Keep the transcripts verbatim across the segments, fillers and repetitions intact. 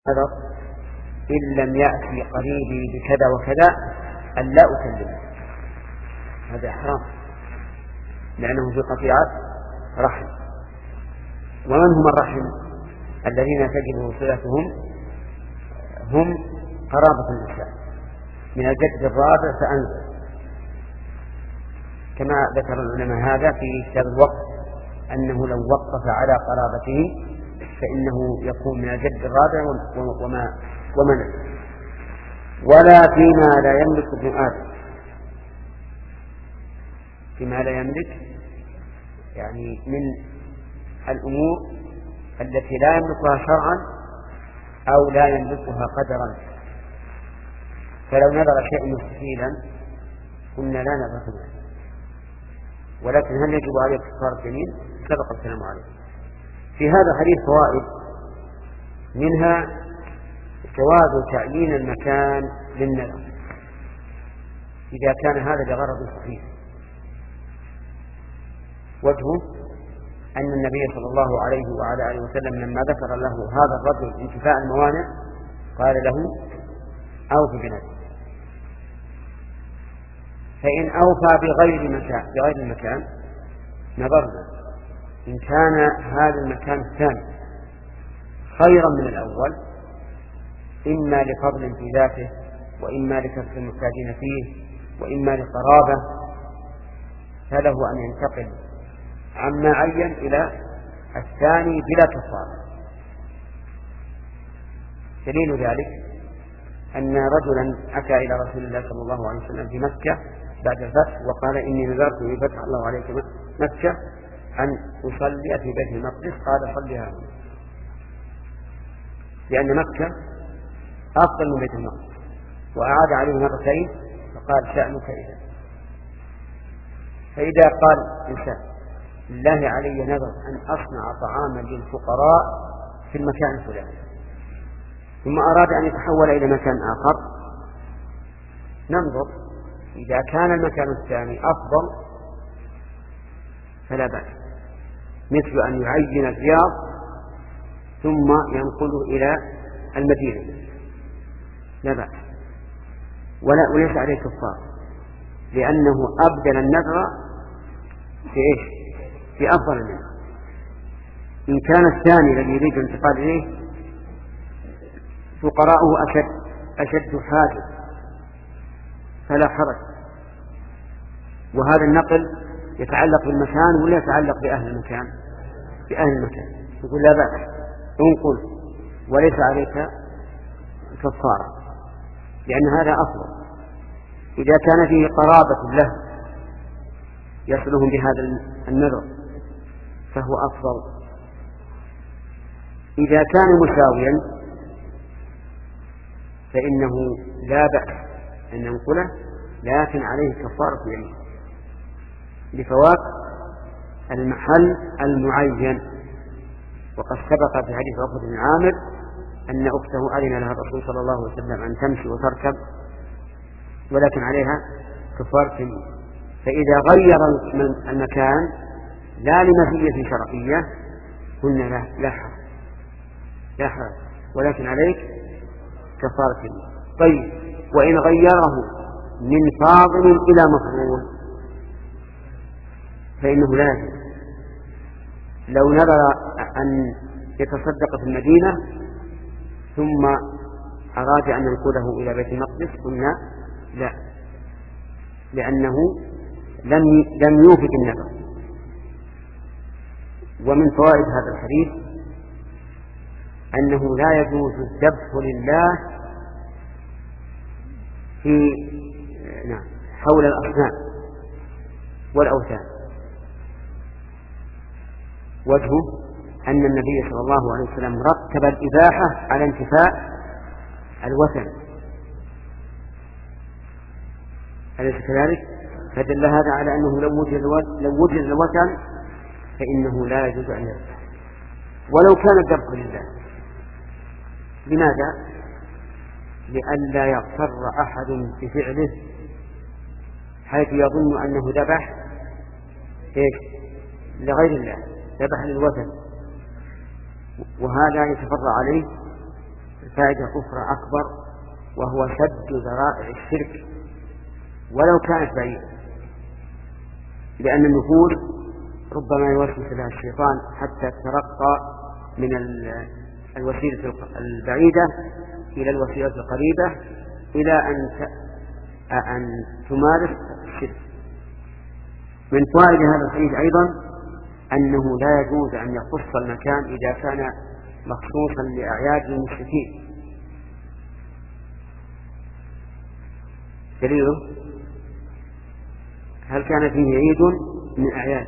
هذا إن لم يأتي قريبي بكذا وكذا أن لا أكلمه، هذا حرام لأنه في قطيعة رحم. ومن هم الرحم الذين تجب صلتهم؟ هم قرابة الإنسان من الجد الرابع فأنزل، كما ذكر العلماء هذا في كتاب الوقف أنه لو وقف على قرابته فإنه يكون من الجد الرابع وما ومن ولا فيما لا يملك ابن آدم. فيما لا يملك يعني من الأمور التي لا يملكها شرعا أو لا يملكها قدرا. فلو نظر شيء مستحيلا قلنا لا نظر منه، ولكن هل يجب عليه كفارة اليمين؟ سبق الكلام عليه. في هذا حديث فوائد، منها جواز تعيين المكان للنذر إذا كان هذا لغرض صحيح. وجهه أن النبي صلى الله عليه وعلى آله وسلم لما ذكر له هذا الرجل انتفاء الموانع قال له أوف بنذر، فإن أوفى بغير مكان بغير المكان نظرنا إن كان هذا المكان الثاني خيرا من الأول إما لفضل في ذاته وإما لكثرة المحتاجين فيه وإما لقرابة، فله أن ينتقل عما عين إلى الثاني بلا كفارة. دليل ذلك أن رجلا أتى إلى رسول الله صلى الله عليه وسلم في مكة بعد الفتح وقال إني نذرت إن فتح الله عليك مكة أن أصلي في بيت المقدس. قال صلها هنا، لأن مكة أفضل من بيت المقدس، وأعاد عليه مرتين فقال شأنك إذا. فإذا قال إنسان الله علي نذر أن أصنع طعاما للفقراء في المكان الفلاني ثم أراد أن يتحول إلى مكان آخر، ننظر إذا كان المكان الثاني أفضل فلا بأس، مثل أن يعين الرياض ثم ينقله إلى المدينة لا بأس، ولا وليس عليه كفار، لأنه أبدل النذر في إيش؟ في أفضل منه. إن كان الثاني الذي يريد الانتقال إليه فقراءه أشد أشد حاجة فلا حرج، وهذا النقل يتعلق بالمكان ولا يتعلق بأهل المكان؟ بأهل المكان، يقول لا بأس انقل وليس عليك كفارة، لأن هذا أفضل. إذا كان فيه قرابة له يصلهم بهذا النذر فهو أفضل. إذا كان مساويا فإنه لا بأس أن ينقله، لكن عليه كفارة يمين لفوات المحل المعين. وقد سبق في حديث عقبة بن عامر أن أخته أذن لها الرسول صلى الله عليه وسلم أن تمشي وتركب ولكن عليها كفارة يمين. فإذا غير المكان لا لمزية شرعية قلنا لا لا حرج لا حرج، ولكن عليك كفارة يمين. طيب، وإن غيره من فاضل إلى مفضول فإنه لا يجوز. لو نذر أن يتصدق في المدينة ثم أراد أن ينقله إلى بيت المقدس قلنا لا، لأنه لم لم يوفق النذر. ومن فوائد هذا الحديث أنه لا يجوز الذبح لله في نعم حول الأصنام والأوثان. وجهه أن النبي صلى الله عليه وسلم رتب الإباحة على انتفاء الوثن، أليس كذلك؟ فدل هذا على أنه لو وجد لو وجد الوثن فإنه لا يجوز أن يذبح ولو كان الذبح لله. لماذا؟ لئلا يغتر أحد بفعله حيث يظن أنه ذبح إيش؟ لغير الله، ذبح للوثن، وهذا يتفرع عليه الفائدة أخرى أكبر، وهو سد ذرائع الشرك ولو كانت بعيدة، لأن النفوس ربما يوسوس لها الشيطان حتى ترقى من الوسيلة البعيدة إلى الوسيلة القريبة إلى أن أن تمارس الشرك. من فوائد هذا الحديث أيضا أنه لا يجوز أن يخص المكان إذا كان مخصوصا لأعياد المشركين. دليله هل كان فيه عيد من أعياد،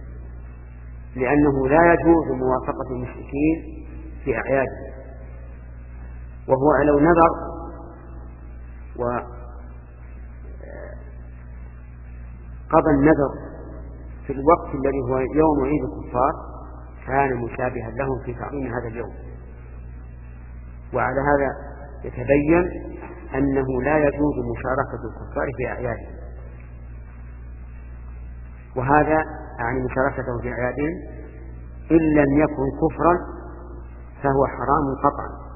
لأنه لا يجوز موافقة المشركين في أعياده، وهو لو نذر وقضى النذر في الوقت الذي هو يوم عيد الكفار كان مشابها لهم في تعظيم هذا اليوم. وعلى هذا يتبين أنه لا يجوز مشاركة الكفار في أعيادهم، وهذا يعني مشاركته في أعيادهم إن لم يكن كفرا فهو حرام قطعا،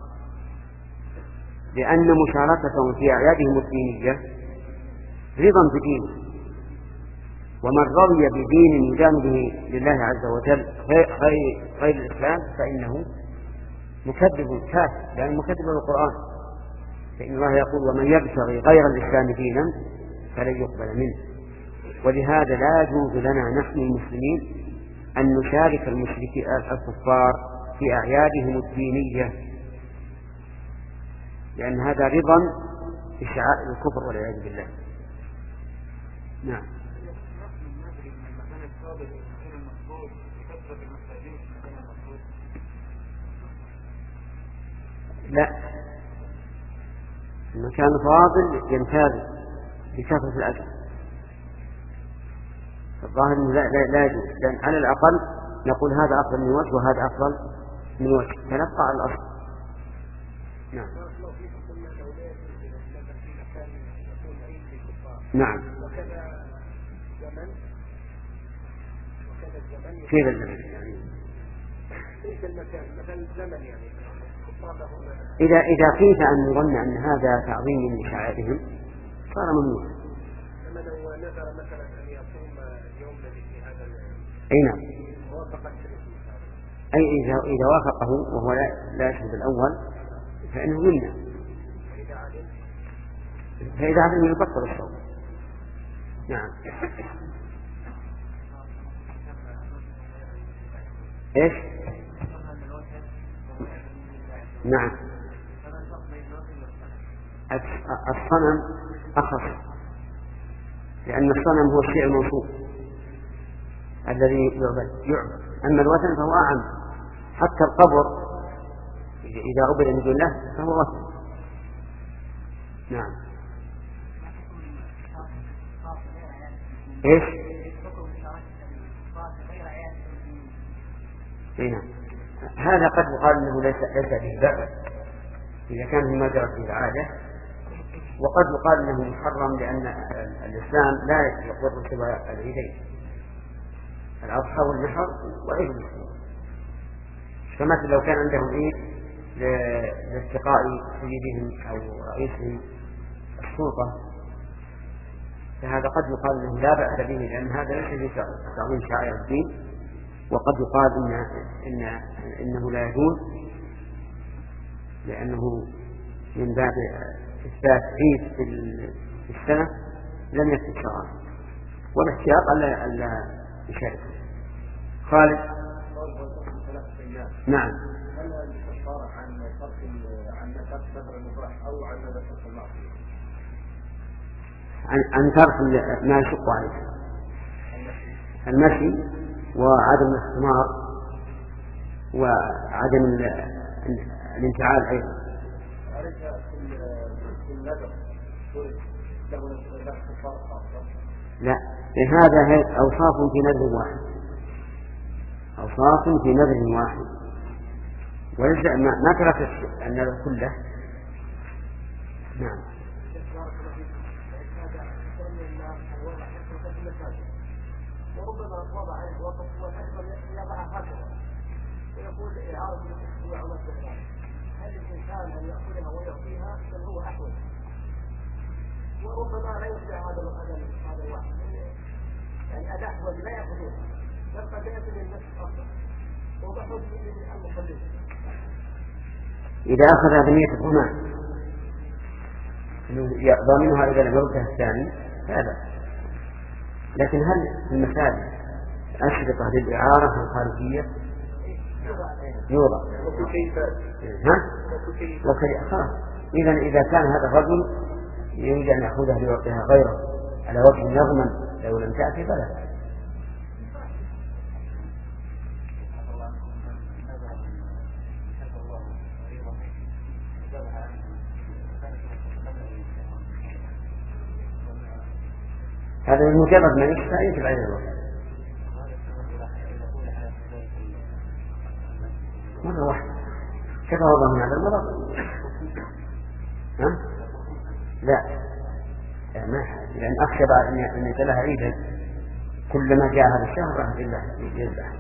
لأن مشاركتهم في أعيادهم الدينية رضا بدينه، ومن رضي بدين يدان به لله عز وجل غير, غير الإسلام فإنه مكذب كافر، لأنه مكذب للقرآن، فإن الله يقول ومن يبتغي غير الإسلام دينا فلن يقبل منه. ولهذا لا يجوز لنا نحن المسلمين أن نشارك المشركين الكفار في أعيادهم الدينية، لأن هذا رضا بشعائر الكفر والعياذ بالله. نعم. لا، المكان فاضل يمتاز بكثرة الأجر، الظاهر أنه لا, لا, لا يجوز، لأن على الأقل نقول هذا أفضل من وجه وهذا أفضل من وجه، تنقع الأصل. نعم. نعم. كيف الزمن يعني؟ إذا إذا خيف أن يظن أن هذا تعظيم لشعائرهم صار ممنوع. أي نعم. أي إذا إذا وافقه وهو لا لا يشهد الأول فإنه منا، فإذا علم يبطل الصوم. نعم. إيش؟ نعم. الصنم أخف، لأن الصنم هو الشيء الموصوف الذي يعبد يعبد، أما الوثن فهو أعم، حتى القبر إذا عبد من دون الله فهو وثن. نعم. إيش؟ هنا هذا قد يقال أنه ليس ليس به بأس إذا كان فيما جرت به العادة، وقد يقال أنه محرم لأن الإسلام لا يقر سوى العيدين الأضحى والنحر وعيد المسلمين. فمثل لو كان عندهم عيد لالتقاء سيدهم أو رئيسهم السلطة فهذا قد يقال أنه لا بأس به، لأن هذا ليس في تعظيم شعائر الدين، وقد يقال إن إن إنه لا يجوز لأنه من باب إثبات عيد في السنة لم يكن شرعا، والاحتياط ألا ألا يشاركه. خالد. نعم. هل الكفارة عن ترك عن ترك نذر المباح أو عن نذر المعصية؟ عن عن ترك ما يشق عليه، المشي وعدم الاحتمار وعدم الانفعال أيضا. أليس كل نذر له كفارة خاصة؟ لا، هذا أوصاف في نذر واحد، أوصاف في نذر واحد، وليس ما ترك النذر كله. نعم. وربما وضع عليه الوقت والأفضل يضعها هكذا ويقول إعارة الأسبوع والسبعة، هل الإنسان أن يأخذها ويعطيها بل هو أحوج؟ وربما لا يرجع هذا هذا الواحد يعني الأحوج لا يأخذها يبقى بيت للنفس أفضل وبحث المخلص. إذا أخذ بنية الضمان ضامنها إذا لم يردها الثاني هذا. لكن هل في المساجد أشرطة للإعارة الخارجية يوضع؟ ها؟ وكيف خلاص. إذا إذا كان هذا الرجل يريد أن يأخذها ليعطيها غيره على وجه يضمن لو لم تأتي فلا. هذا مجرد ما يشفى يجب عليه الوقت مرة واحدة. كيف وضع من هذا المرض؟ ها؟ لا ما حاجة لأن أخشى بعد أن يتلها عيدا كلما جاء هذا الشهر رحمة الله يذبح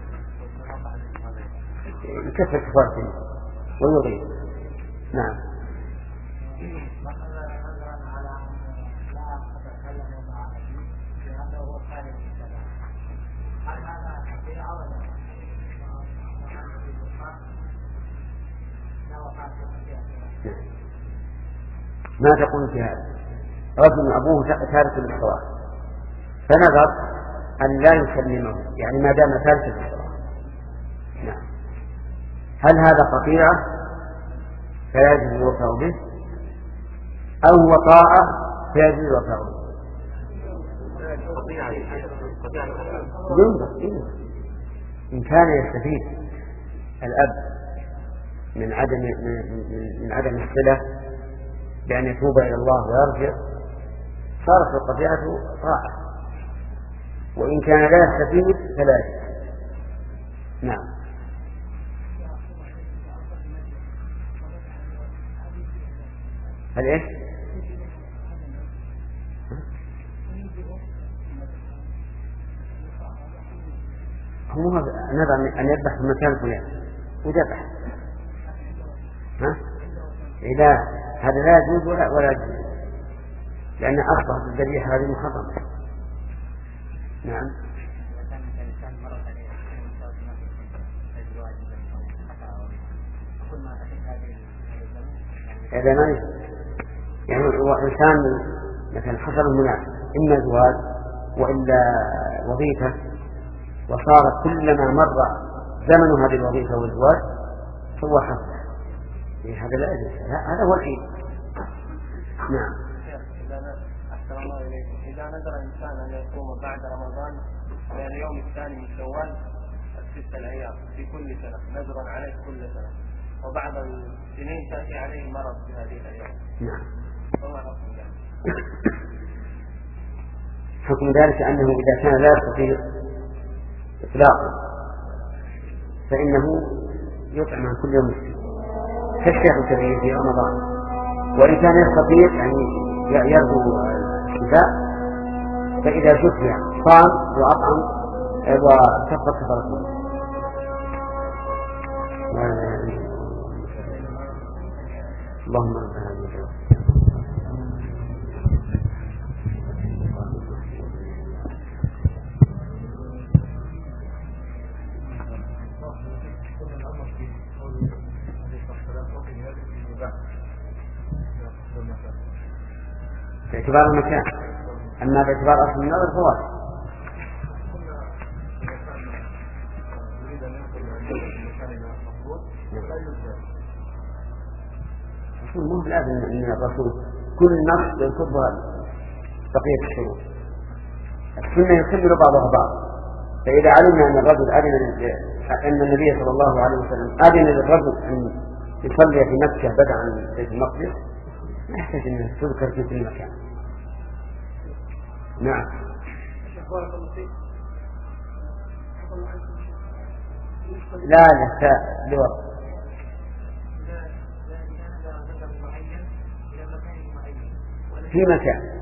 يكفر كفارته ويضيع. نعم. ما تقول في هذا؟ رجل أبوه ثالث للصلاة فنظر أن لا يسلمه يعني ما دام ثالث للصلاة. نعم. هل هذا قطيعة فلا يجوز الوفاء به أو وطاعة فيجوز الوفاء به؟ إن كان يستفيد الأب من عدم من عدم الصلة بأن يتوب إلى الله ويرجع صارت القطيعة طاعة، وإن كان لا يستفيد فلا يستفيد. نعم. هل إيش؟ هو نظر أن يذبح في مكان فلان وذبح. ها؟ إذا هذا لا يجوز ولا ولا يجوز لأن أصبحت الذبيحة هذه محرمة. نعم. هذا ما يعني إنسان مثلا حصل مناسب إما زواج وإلا وظيفة وصار كلما مر زمن هذه الوظيفة والزواج هو حصل هذا لا يجوز. هذا هو العيد. نعم. أحسن الله إليكم. إذا نذر إنسان أن يصوم بعد رمضان من اليوم الثاني من شوال الستة الأيام في كل سنة نذرا عليه كل سنة وبعد السنين تأتي عليه مرض في هذه الأيام. نعم. فما حكم ذلك؟ حكم ذلك أنه إذا كان لا يستطيع إطلاقا فإنه يطعم عن كل يوم كالشيخ الكبير في رمضان، وإن كان يستطيع يعني يرجو الشفاء فإذا شفع صام وأطعم وكفر كفارة. اللهم رب هذه باعتبار المكان، أما باعتبار أصل النظر فواحد. مو بلازم أن الرسول كل نص ينصبها بقية الشروط. السنة يكمل بعضها بعض. فإذا علمنا أن الرجل أذن أن النبي صلى الله عليه وسلم أذن للرجل أن يصلي في مكة بدءا عن بيت المقدس ما يحتاج أن تذكر في كل مكان. نعم. لا لا لوقت في مكان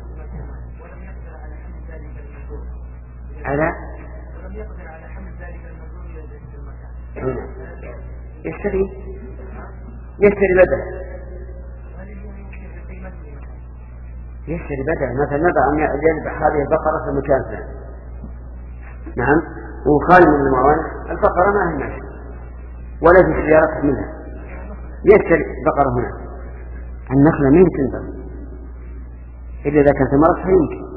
على يشتري يشتري بدل يشتري بدل مثلا نبع أن يذبح هذه البقرة في مكان ثاني. نعم. وخالي من الموانع البقرة ما هي ماشية ولا في سيارة منها، يشتري بقرة هنا. النخلة ما يمكن إلا إذا كانت مرض فيمكن.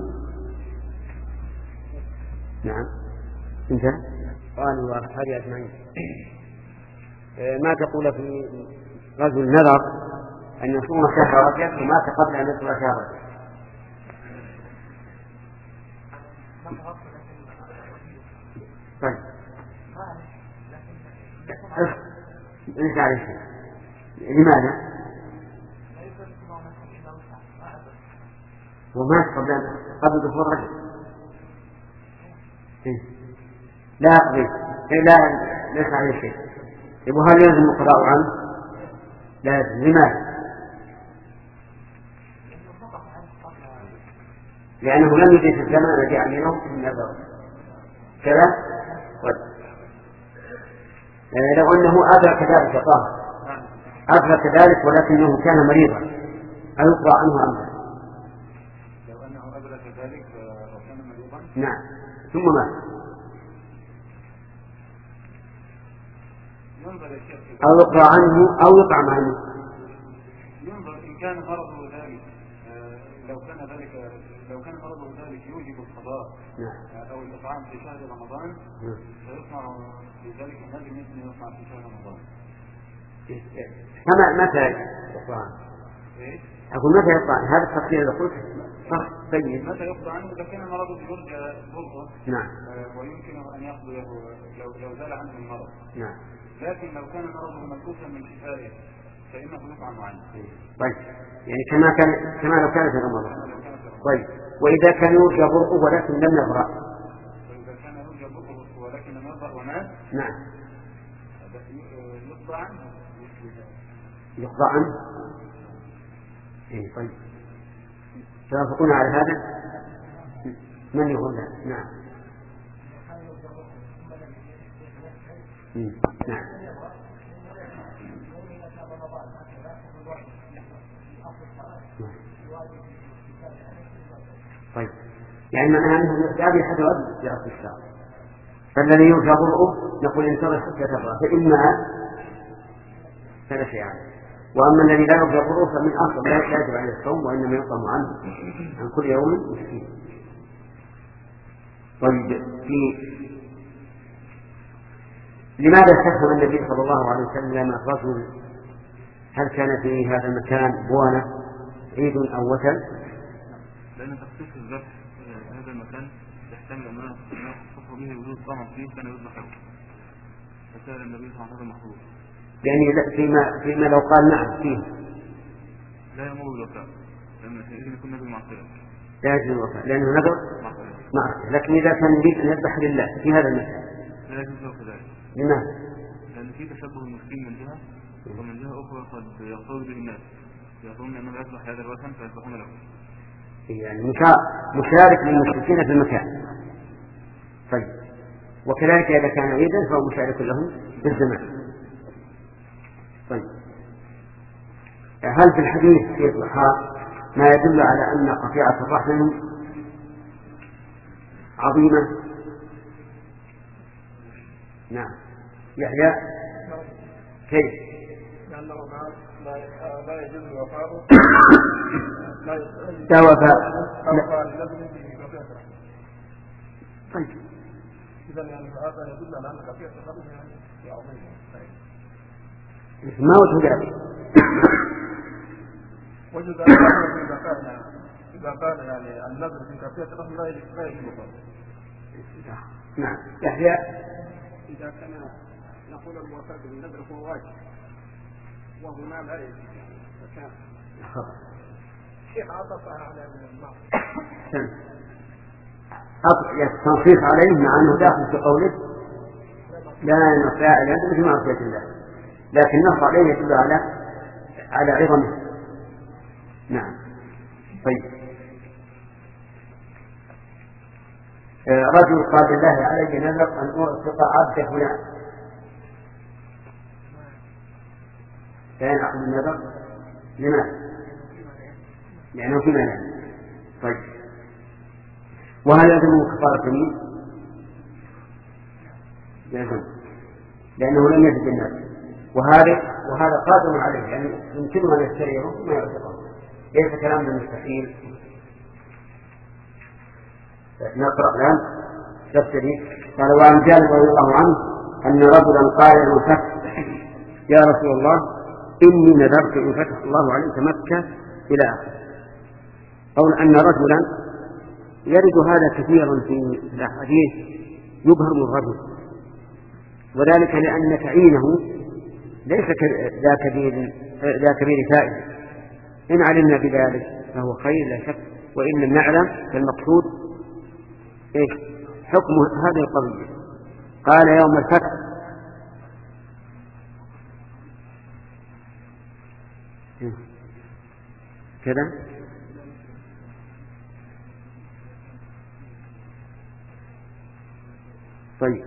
نعم. انتهى. قال وأصحابي أجمعين. ما تقول في رجل نذر أن يصوم شهر رجب ومات قبل أن يصوم شهر رجب؟ طيب ليس عليه شيء. لماذا؟ ومات قبل قبل دخول رجب. لا أقضي لا ليس عليه شيء. وهل يلزم القضاء عنه؟ لازم. لماذا؟ لأنه لم يجد في الزمن الذي علمه من النذر كذا. لو أنه أدرك ذلك طاهر أدرك ذلك ولكنه كان مريضا أيقضى عنه أم لا؟ لو أنه أدرك ذلك وكان مريضا نعم ثم مات أو يقضى عنه أو يطعم عنه. ينظر إن كان مرضه ذلك لو كان ذلك لو كان مرضه ذلك يوجب القضاء أو الإطعام في شهر رمضان فيصنع في ذلك النذر مثل يصنع في شهر رمضان. كما متى يقضى؟ أقول متى يقضى؟ هذا التفصيل اللي قلت صح طيب. متى يقضى عنه إذا كان مرضه يرجى برضه. نعم. ويمكن أن يقضيه لو لو زال عنه المرض. نعم. لكن لو كان مرضه مكروها من شفائه فإنه يطعم عنه. طيب يعني كما كان كما لو كان في رمضان. طيب وإذا كان يرجى برؤه ولكن لم يبرأ. وإذا كان يرجى برؤه ولكن لم يبرأ ومات. نعم. يقضى عنه. يقضى عنه. إيه طيب. توافقون على هذا؟ من يقول لا؟ نعم. نعم. طيب يعني معناها أنه يستعبي حتى وقت في أصل الشهر، فالذي يرجى برؤه نقول انتظر حتى تبرأ فإما فلا شيء عليه. وأما الذي لا يرجى برؤه فمن أصل لا يجب عليه الصوم وإنما يطعم عنه عن كل يوم مسكين. طيب في لماذا استخدم النبي صلى الله عليه وسلم الرجل؟ هل كان في هذا المكان بوانة عيد أو وثن؟ لأن تخصيص الذبح في هذا المكان يحتمل أن يخصص به وجود طعم فيه كان يذبح له فسأل النبي صلى الله عليه وسلم محظوظ. يعني فيما فيما لو قال نعم فيه لا يمر بالوفاء لأن حينئذ يكون نبي معصية. لا يجوز الوفاء لأنه نذر معصية. لكن إذا كان يريد أن يذبح لله في هذا المكان لا يجوز له كذلك. لماذا؟ لأن في تشبه المسلمين من جهة ومن جهة أخرى قد يقتضي به الناس يظن أنه يصلح هذا الوثن فيصلحون له. يعني مشارك للمشركين في المكان. طيب وكذلك إذا كان عيدا فهو مشارك لهم في الزمان. طيب هل في الحديث في الضحى ما يدل على أن قطيعة الرحم عظيمة؟ نعم. يحيى كيف؟ لأنه لا يجوز وفاءه لا وفاء. طيب إذا يعني هذا يدل على أن قطيعة الرحم يعني عظيمة. ما وجه ذلك؟ وجه ذلك إذا كان إذا كان يعني النذر في قطيعة الرحم لا يجوز لا يجوز. نعم. يحيى إذا كان نقول الموافاة بالنذر هو واجب وهنا لا يجوز فكان شيخ عطفها على المعصية. التنصيص عليه مع أنه داخل في قوله لا نفاعل هذا في معصية الله، لكن نص عليه يدل على على عظمه. نعم. طيب رجل قال لله علي نذر أن أعتق عبد فلان فينعقد النذر. لماذا؟ لأنه فيما لا. طيب، وهل يلزمه كفارة يمين؟ يلزم، لأنه لم يجد النذر، وهذا وهذا قادر عليه، يعني يمكنه أن يشتريه ما يرزقه، ليس كلام مستحيل. نقرأ الآن تبتدي. قال: وعن جابر رضي الله عنه أن رجلا قال له فتح: يا رسول الله إني نذرت إن فتح الله عليك مكة إلى آخره. قول أن رجلا يرد هذا كثيرا في الأحاديث يبهم الرجل، وذلك لأن تعيينه ليس ذا كبير ذا كبير فائدة. إن علمنا بذلك فهو خير لا شك، وإن لم نعلم فالمقصود إيش حكم هذه القضية. قال: يوم الفتح كذا. طيب،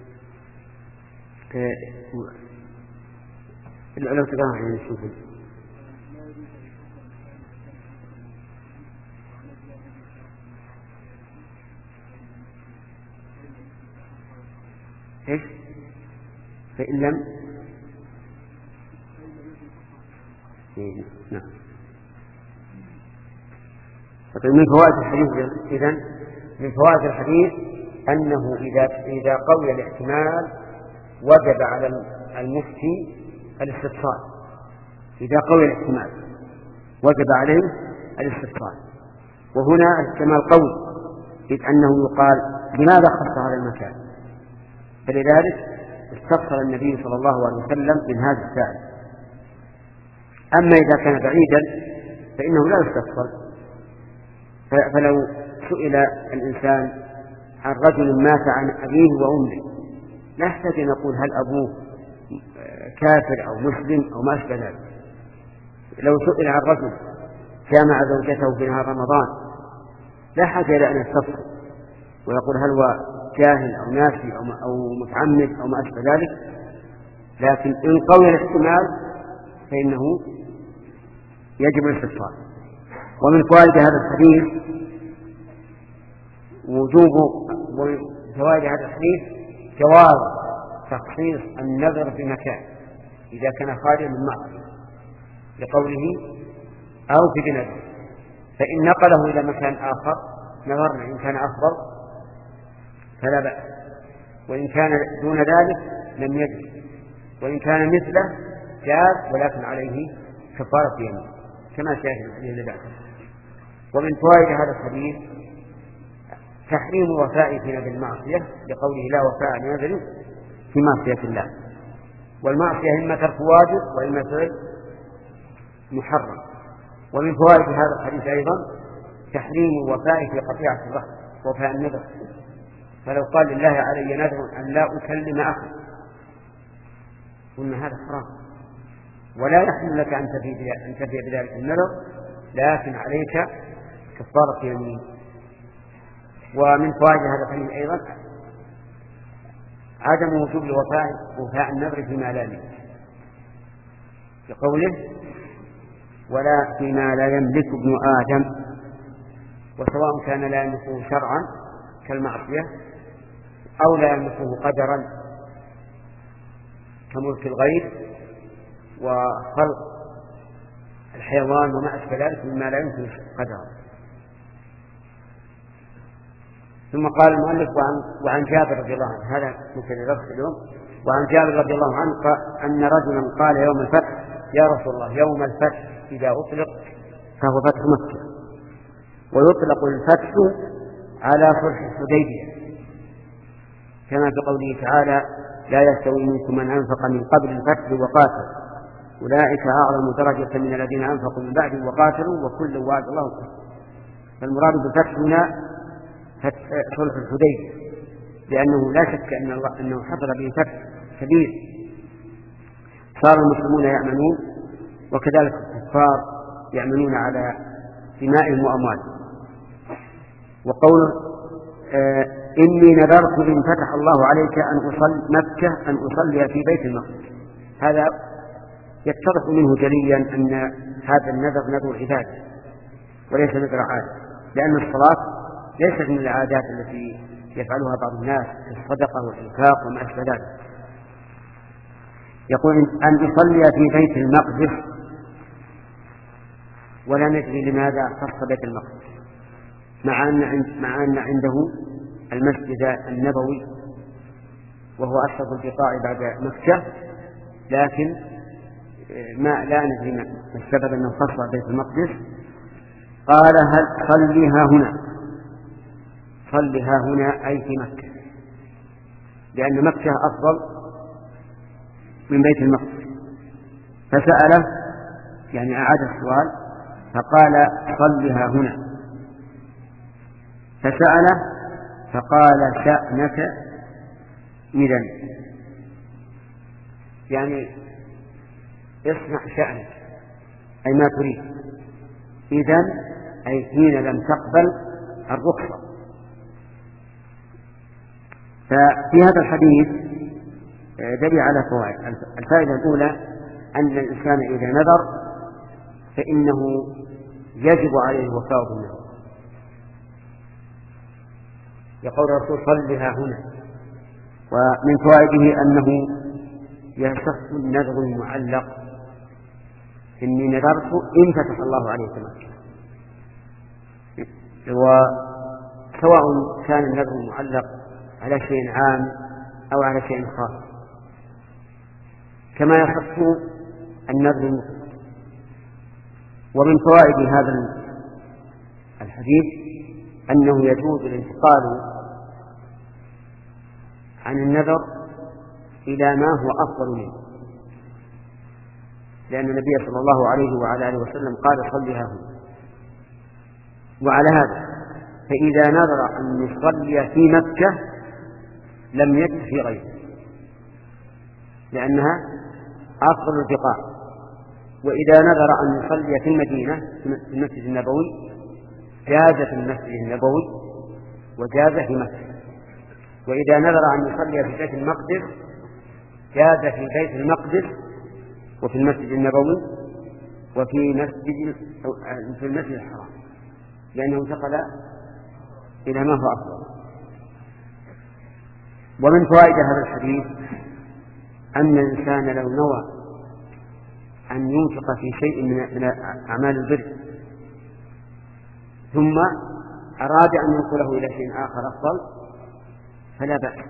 لو تقرأ يعني نشوف. إيش؟ فإن لم إيه؟ نعم. طيب، من فوائد الحديث إذن من فوائد الحديث أنه إذا إذا قوي الاحتمال وجب على المفتي الاستفصال. إذا قوي الاحتمال وجب عليه الاستفصال، وهنا الاحتمال قوي، إذ أنه يقال: لماذا خص هذا المكان؟ فلذلك استفصل النبي صلى الله عليه وسلم من هذا السائل. أما إذا كان بعيدا فإنه لا يستفصل. فلو سئل الإنسان عن رجل مات عن أبيه وأمه لا يحتاج أن نقول هل أبوه كافر أو مسلم أو ما أشبه ذلك. لو سئل عن رجل جامع زوجته في نهار رمضان لا حاجة إلى أن يستفصل ويقول هل هو جاهل أو ناسي أو متعمد أو ما أشبه ذلك، لكن إن قوي الاحتمال فإنه يجب الاستفصال. ومن فوائد هذا الحديث وجوب ومن فوائد هذا الحديث جواز تخصيص النذر في مكان إذا كان خاليا من معصية لقوله أو في بنذر، فإن نقله إلى مكان آخر نظرنا إن كان أفضل فلا بأس، وإن كان دون ذلك لم يجب، وإن كان مثله جاز ولكن عليه كفارة يمين كما سيأتي الحديث الذي بعده. ومن فوائد هذا الحديث تحريم الوفاء في نذر المعصية لقوله لا وفاء لنذر في معصية الله، والمعصية إما ترك واجب وإما فعل محرم. ومن فوائد هذا الحديث أيضا تحريم الوفاء في قطيعة الرحم وفاء النذر، فلو قال لله علي نذر أن لا أكلم أخي قلنا هذا حرام ولا يحل لك أن تفي بذلك النذر، لكن عليك كفارة يمين. ومن فوائد هذا الحديث أيضا عدم وجوب الوفاء وفاء النذر فيما لا يملك لقوله ولا فيما لا يملك ابن آدم، وسواء كان لا يملكه شرعا كالمعصية أو لا يملكه قدرا كملك الغير وخلق الحيوان وما أشبه ذلك مما لا يمكن قدرا. ثم قال المؤلف وعن, وعن جابر رضي الله عنه، هذا مثل الرفض اليوم، وعن جابر رضي الله عنه أن رجلا قال يوم الفتح يا رسول الله يوم الفتح إذا أطلق فهو فتح مكة، ويطلق الفتح على صلح الحديبية كما في قوله تعالى لا يستوي منكم من أنفق من قبل الفتح وقاتل أولئك أعظم درجة من الذين أنفقوا من بعد وقاتلوا وكل وعد الله الحسنى. فالمراد بالفتح هنا صلح الحديبية، لأنه لا شك أن الله أنه حصل به فتح كبير صار المسلمون يأمنون وكذلك الكفار يأمنون على دمائهم وأموالهم. وقول آه إني نذرت إن فتح الله عليك أن أصلي مكة أن أصلي في بيت المقدس، هذا يتضح منه جليا أن هذا النذر نذر عبادة وليس نذر عادة، لأن الصلاة ليست من العادات التي يفعلها بعض الناس كالصدقة والإنفاق وما أشبه ذلك. يقول أن يصلي في بيت المقدس ولا ندري لماذا خص بيت المقدس مع أن مع أن عنده المسجد النبوي وهو أشرف البقاع بعد مكة، لكن ما لا ندري ما السبب أنه خص بيت المقدس. قال هل صليها هنا، صليها هنا أي في مكة، لأن مكة أفضل من بيت المقدس. فسأله يعني أعاد السؤال فقال صليها هنا، فسأله فقال شأنك إذن، يعني اصنع شأنك أي ما تريد، إذن أي حين لم تقبل الرخصة. ففي هذا الحديث دليل على فوائد. الفائدة الأولى أن الإنسان إذا نذر فإنه يجب عليه الوفاء بالنذر. يقول الرسول صلها هنا. ومن فوائده أنه يصح النذر المعلق، إني نذرت إن فتح الله عليه تمكن، وسواء كان النذر المعلق على شيء عام أو على شيء خاص، كما يصح النذر المطلق. ومن فوائد هذا الحديث أنه يجوز الانتقال عن النذر إلى ما هو أفضل منه، لأن النبي صلى الله عليه وعلى آله وسلم قال صلها هنا. وعلى هذا فإذا نذر أن يصلي في مكة لم يكف في غيره، لأنها أفضل البقاع. وإذا نذر أن يصلي في المدينة في المسجد النبوي جاز في المسجد النبوي وجاز في مكة. وإذا نذر أن يصلي في بيت المقدس جاز في بيت المقدس وفي المسجد النبوي وفي مسجد في المسجد الحرام، لأنه انتقل إلى ما هو أفضل. ومن فوائد هذا الحديث أن الإنسان لو نوى أن ينفق في شيء من أعمال البر ثم أراد أن ينقله إلى شيء آخر أفضل فلا بأس،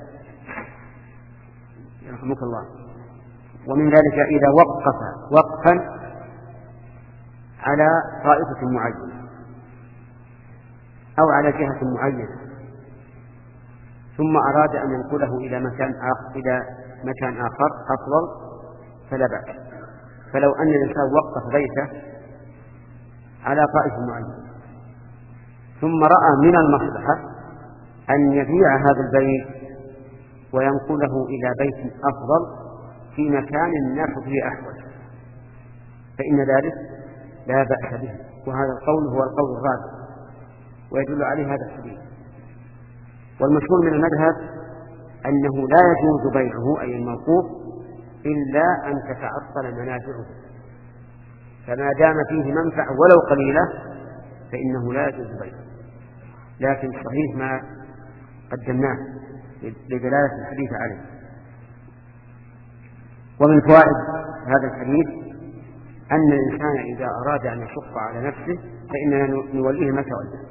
يرحمك الله. ومن ذلك إذا وقف وقفا على طائفة معينة أو على جهة معينة ثم أراد أن ينقله إلى مكان آخر إلى مكان آخر أفضل فلا بأس. فلو أن الإنسان وقف بيته على طائفة معينة ثم رأى من المصلحة أن يبيع هذا البيت وينقله إلى بيت أفضل في مكان الناس فيه أحوج فإن ذلك لا بأس به. وهذا القول هو القول الراجح ويدل عليه هذا الحديث. والمشهور من المذهب أنه لا يجوز بيعه أي الموقوف إلا أن تتعطل منافعه، فما دام فيه منفعة ولو قليلة فإنه لا يجوز بيعه. لكن صحيح ما قدمناه لدلالة الحديث عليه. ومن فوائد هذا الحديث أن الإنسان إذا أراد أن يشق على نفسه فإننا نوليه ما تولى،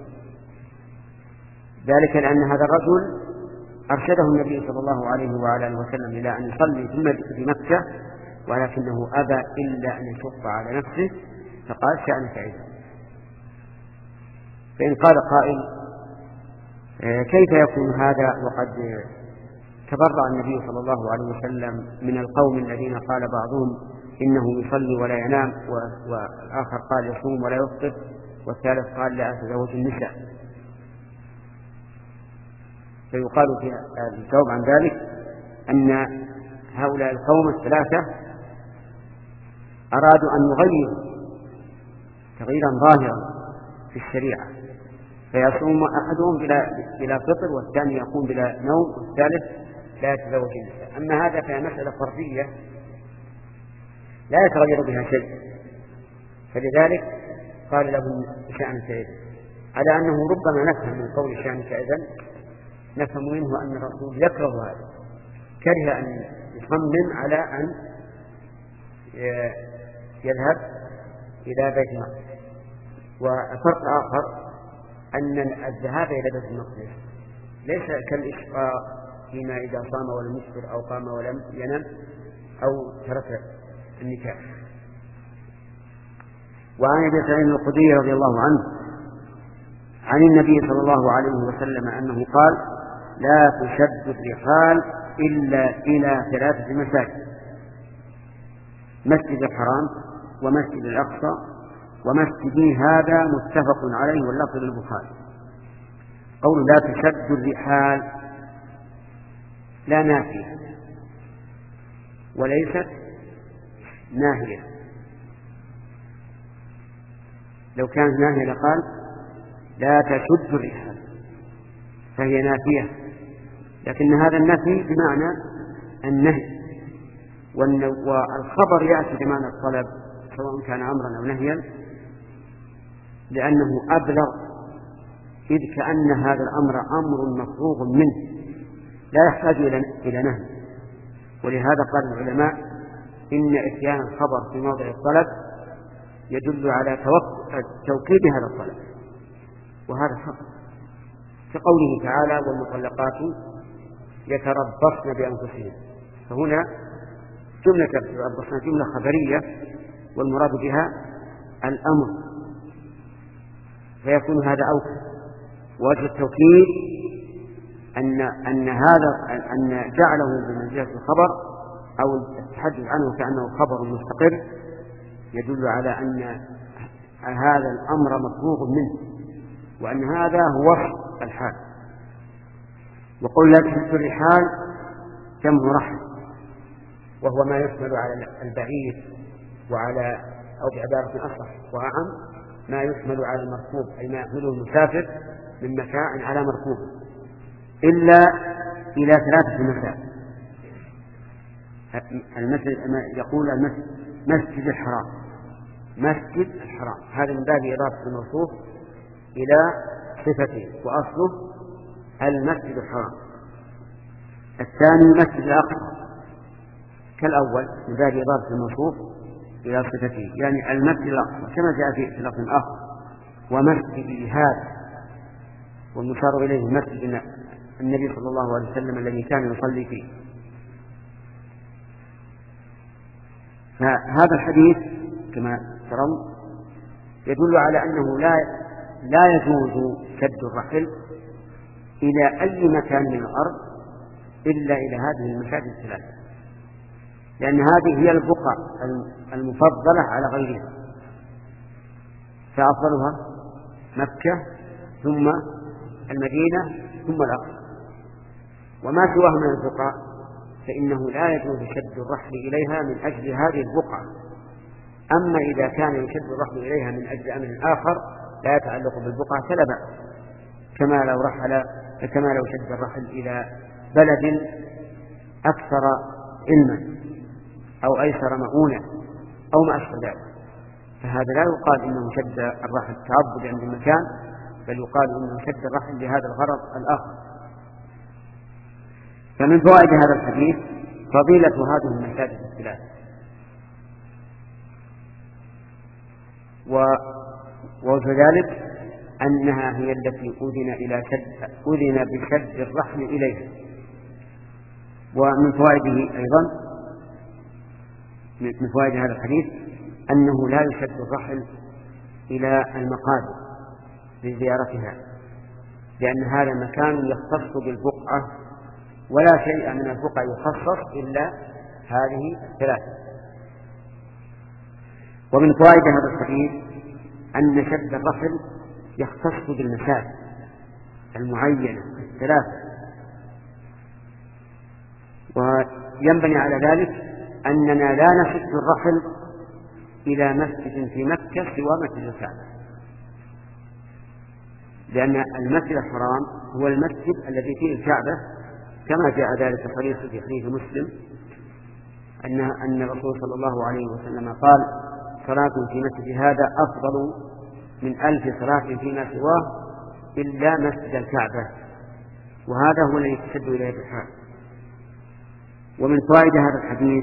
ذلك لأن هذا الرجل أرشده النبي صلى الله عليه وعلى آله وسلم إلى أن يصلي في مكة ولكنه أبى إلا أن يشق على نفسه فقال شأنك عيدا. فإن قال قائل كيف يكون هذا وقد تبرأ النبي صلى الله عليه وسلم من القوم الذين قال بعضهم إنه يصلي ولا ينام والآخر قال يصوم ولا يفطر والثالث قال لا أتزوج النساء؟ فيقال في الجواب عن ذلك أن هؤلاء القوم الثلاثة أرادوا أن يغيروا تغييرا ظاهرا في الشريعة، فيصوم أحدهم بلا, بلا فطر والثاني يقوم بلا نوم والثالث لا يتزوج النساء. أما هذا فهي مسألة فردية لا يتغير بها شيء، فلذلك قال له شأنك إذن، على أنه ربما نفهم من قول شأنك إذن نفهم منه أن الرسول يكره هذا، كره أن يصمم على أن يذهب إلى بيت المقدس. وفرق آخر أن الذهاب إلى بيت المقدس ليس كالإشقاء فيما إذا صام ولم يفطر أو قام ولم ينم أو ترك النكاح. وعن أبي سعيد الخدري رضي الله عنه عن النبي صلى الله عليه وسلم أنه قال: لا تشد الرحال إلا إلى ثلاثة مساجد: مسجد الحرام ومسجد الأقصى ومسجدي هذا، متفق عليه واللفظ للبخاري. قول لا تشد الرحال لا نافية وليست ناهية، لو كانت ناهية لقال لا تشد الرحال، فهي نافية، لكن هذا النفي بمعنى النهي، والخبر يأتي بمعنى الطلب سواء كان أمرا أو نهيا، لأنه أبلغ، إذ كأن هذا الأمر أمر مفروغ منه لا يحتاج إلى نهي. ولهذا قال العلماء إن إتيان الخبر في موضع الطلب يدل على توكيد هذا الطلب، وهذا حق، كقوله تعالى: والمطلقات يتربصن بأنفسهن، فهنا جملة يتربصن جملة خبرية والمراد بها الأمر، فيكون هذا أوكد. وجه التوكيد أن أن هذا أن جعله بمنزلة الخبر أو التحدث عنه كأنه خبر مستقر يدل على أن هذا الأمر مفروغ منه، وأن هذا هو الحال. وقل لا تشد الرحال جمع رحل، وهو ما يحمل على البعيد وعلى أو بعبارة أصح وأعم ما يحمل على المركوب، أي ما يحمله المسافر من متاع على مركوب، إلا إلى ثلاثة مساجد. المسجد يقول المسجد مسجد الحرام، مسجد الحرام هذا من باب إضافة الموصوف إلى صفته، وأصله المسجد الحرام. الثاني مسجد الأقصى كالأول من باب إضافة الموصوف إلى صفته، يعني المسجد الأقصى كما جاء في لفظ آخر: ومسجد هذا، والمشار إليه مسجد النبي صلى الله عليه وسلم الذي كان يصلي فيه. فهذا الحديث كما ترون يدل على أنه لا لا يجوز شد الرحل إلى أي مكان من الأرض إلا إلى هذه المساجد الثلاثة، لأن هذه هي البقعة المفضلة على غيرها، فأفضلها مكة ثم المدينة ثم الأقصى، وما سواه من البقعة فإنه لا يجوز شد الرحل إليها من أجل هذه البقعة. أما إذا كان يشد الرحل إليها من أجل أمر آخر لا يتعلق بالبقعة فلا بأس، كما لو رحل كما لو شد الرحل إلى بلد أكثر علما أو أيسر مؤونة أو ما أشبه ذلك، فهذا لا يقال إنه شد الرحل تعبد عند المكان، بل يقال إنه شد الرحل لهذا الغرض الآخر. فمن فوائد هذا الحديث فضيلة هذه المساجد الثلاث، ووجه ذلك أنها هي التي أذن إلى شد أذن بشد الرحل إليها. ومن فوائده أيضا من فوائد هذا الحديث أنه لا يشد الرحل إلى المقابر لزيارتها، لأن هذا مكان يختص بالبقعة، ولا شيء من البقعة يخصص إلا هذه الثلاثة. ومن فوائد هذا الحديث أن شد الرحل يختص بالمساجد المعينة الثلاثة، وينبني على ذلك أننا لا نشد الرحل إلى مسجد في مكة سوى مسجد الكعبة، لأن المسجد الحرام هو المسجد الذي فيه الكعبة، كما جاء ذلك صريح في حديث مسلم أن أن الرسول صلى الله عليه وسلم قال صلاة في مسجد هذا أفضل من ألف صلاة فيما سواه إلا مسجد الكعبة، وهذا هو الذي تشد إليه الحال. ومن فوائد هذا الحديث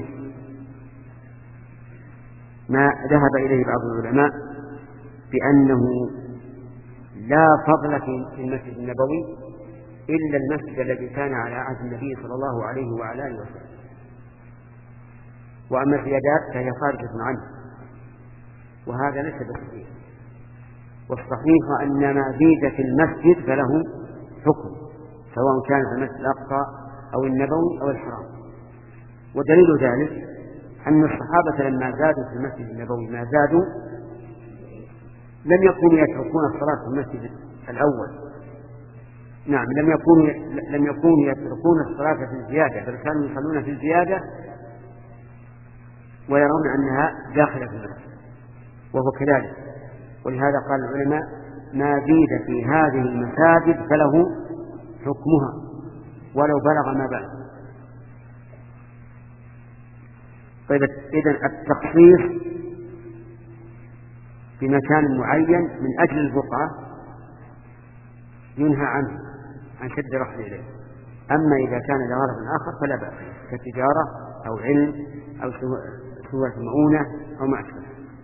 ما ذهب إليه بعض العلماء بأنه لا فضل في المسجد النبوي إلا المسجد الذي كان على عهد النبي صلى الله عليه وعلى آله وسلم، وأما الزيادات فهي خارجة عنه، وهذا ليس بالصحيح. والصحيح أن ما زيد في المسجد فله حكم، سواء كان في المسجد الأقصى أو النبوي أو الحرام. ودليل ذلك أن الصحابة لما زادوا في المسجد النبوي ما زادوا لم يكونوا يتركون الصلاة في المسجد الأول، نعم لم يكونوا لم يكونوا يتركون الصلاة في الزيادة، بل كانوا يصلون في الزيادة ويرون أنها داخلة في المسجد، وهو كذلك. ولهذا قال العلماء ما زيد في هذه المساجد فله حكمها ولو بلغ ما بلغ. طيب إذن التخصيص في مكان معين من أجل البقعة ينهى عنه عن شد رحل إليه، أما إذا كان لغرض آخر فلا بأس كتجارة أو علم أو سوى مؤونة أو ما أشبه.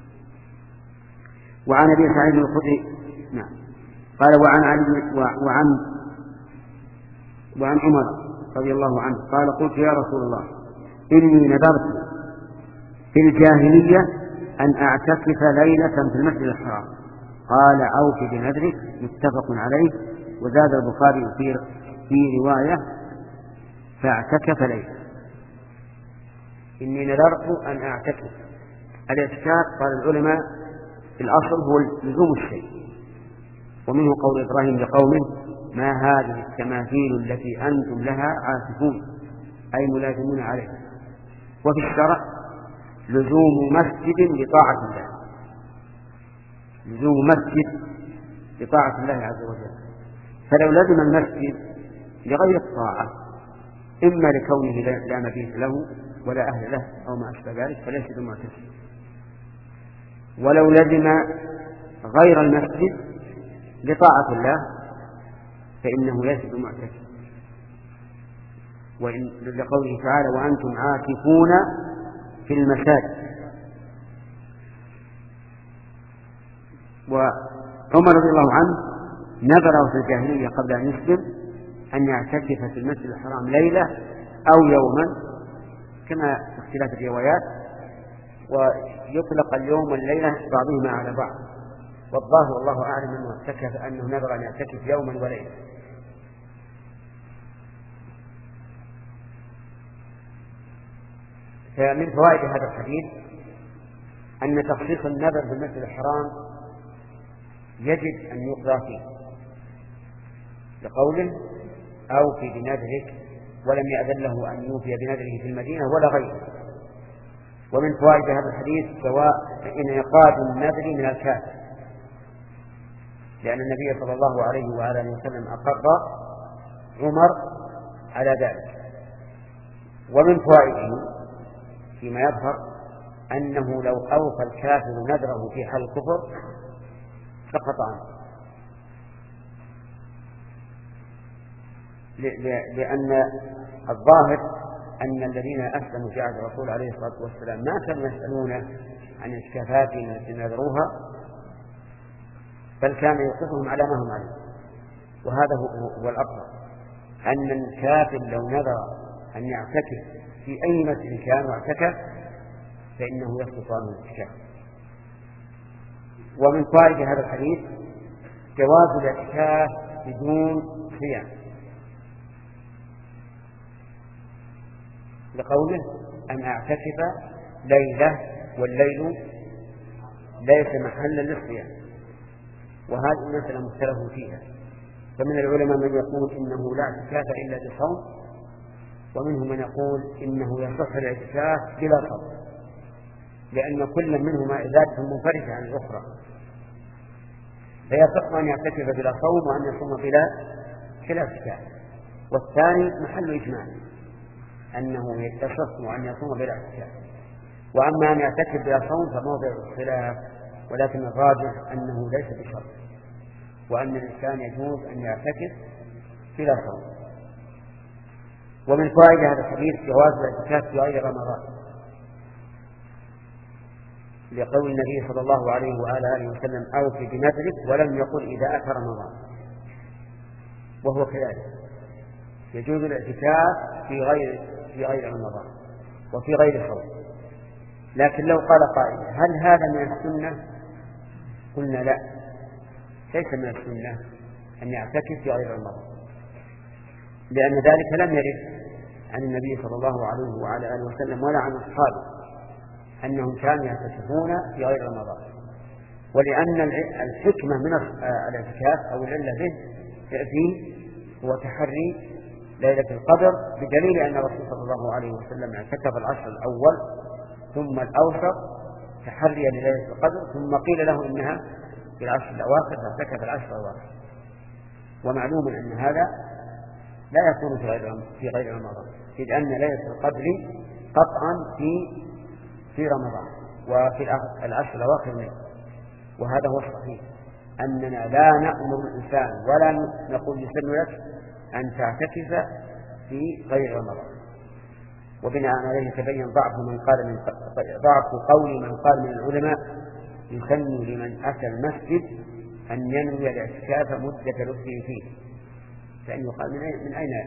وعن أبي سعيد الخدري نعم قال وعن علي وعن وعن عمر رضي الله عنه قال قلت يا رسول الله إني نذرت في الجاهلية أن أعتكف ليلة في المسجد الحرام، قال أوف بنذرك، متفق عليه. وزاد البخاري في في رواية فاعتكف ليلة. إني نذرت أن أعتكف. الاعتكاف قال العلماء في الأصل هو لزوم الشيء، ومنه قول إبراهيم لقومه ما هذه التماثيل التي أنتم لها عاكفون، أي ملازمون عليها. وفي الشرع لزوم مسجد لطاعة الله، لزوم مسجد لطاعة الله عز وجل. فلو لزم المسجد لغير الطاعة إما لكونه لا مبيت له ولا أهل له أو ما أشبه ذلك فليس بمعتكف، ولو لزم غير المسجد لطاعة الله فإنه ليس بمعتكف. وإن لقوله تعالى وأنتم عاكفون في المساجد. وعمر رضي الله عنه نذره في الجاهلية قبل أن يسلم أن يعتكف في المسجد الحرام ليلة أو يوما كما اختلاف الروايات، ويطلق اليوم والليلة بعضهما على بعض، والظاهر والله أعلم أنه اعتكف أنه نذر أن يعتكف يوما وليلة. فمن فوائد هذا الحديث أن تخصيص النذر بالمسجد الحرام يجب أن يقضى فيه لقوله أوفي بنذرك، ولم يأذن له أن يوفي بنذره في المدينة ولا غيره. ومن فوائد هذا الحديث سواء انعقاد النذر من الكافر، لأن النبي صلى الله عليه وآله وسلم أقر عمر على ذلك. ومن فوائده فيما يظهر أنه لو أوفى الكافر نذره في حال الكفر سقط عنه، لأن الظاهر أن الذين أسلموا في عهد الرسول عليه الصلاة والسلام ما كانوا يسألون عن الإشكافات التي نذروها، بل كان يوقفهم على ما هم عليه. وهذا هو الأقرب، أن الكافر لو نذر أن يعتكف في أي مسجد كان واعتكف فإنه يسقط عنه الاعتكاف. ومن فوائد هذا الحديث جواز الاعتكاف بدون صيام، لقوله أن أعتكف ليلة والليل ليس محلا للصيام، وهذه المسألة مختلف فيها. فمن العلماء من يقول إنه لا اعتكاف إلا بصوم، ومنهم من يقول إنه يصح الاعتكاف بلا صوم، لأن كل منهما عبادة منفردة عن الأخرى، فيصح أن يعتكف بلا صوم وأن يصوم بلا بلا اعتكاف. والثاني محل إجماع، أنه يتصف أن يصوم بلا اعتكاف. وأما أن يعتكف بلا صوم فموضع الخلاف، ولكن الراجح أنه ليس بشرط، وأن الإنسان يجوز أن يعتكف بلا صوم. ومن فوائد هذا الحديث جواز الاعتكاف في غير رمضان، لقول النبي صلى الله عليه وآله وسلم أوفي بنذرك، ولم يقل إذا أتى رمضان، وهو كذلك يجوز الاعتكاف في غير في غير رمضان وفي غير صوم. لكن لو قال قائل هل هذا من السنة؟ قلنا لا، ليس من السنة أن يعتكف في غير رمضان، لأن ذلك لم يرد عن النبي صلى الله عليه وعلى آله وسلم ولا عن أصحابه أنهم كانوا يعتكفون في غير رمضان. ولأن الحكمة من الاعتكاف أو العلة به فيه هو تحري ليلة القدر، بدليل أن الرسول صلى الله عليه وسلم اعتكف العشر الأول ثم الأوسط تحريا لليلة القدر، ثم قيل له إنها في العشر الأواخر فاعتكف العشر الأواخر. ومعلوم أن هذا لا يكون في غير في غير رمضان، إذ أن ليلة القدر قطعا في في رمضان وفي العشر الأواخر منه. وهذا هو الصحيح، أننا لا نأمر الإنسان ولا نقول لسن لك أن تعتكف في غير رمضان. وبناء عليه تبين ضعف من قال من ضعف قول من قال من العلماء يسن لمن أتى المسجد أن ينوي الاعتكاف مدة لبثه فيه. فإن يقال من أين من أين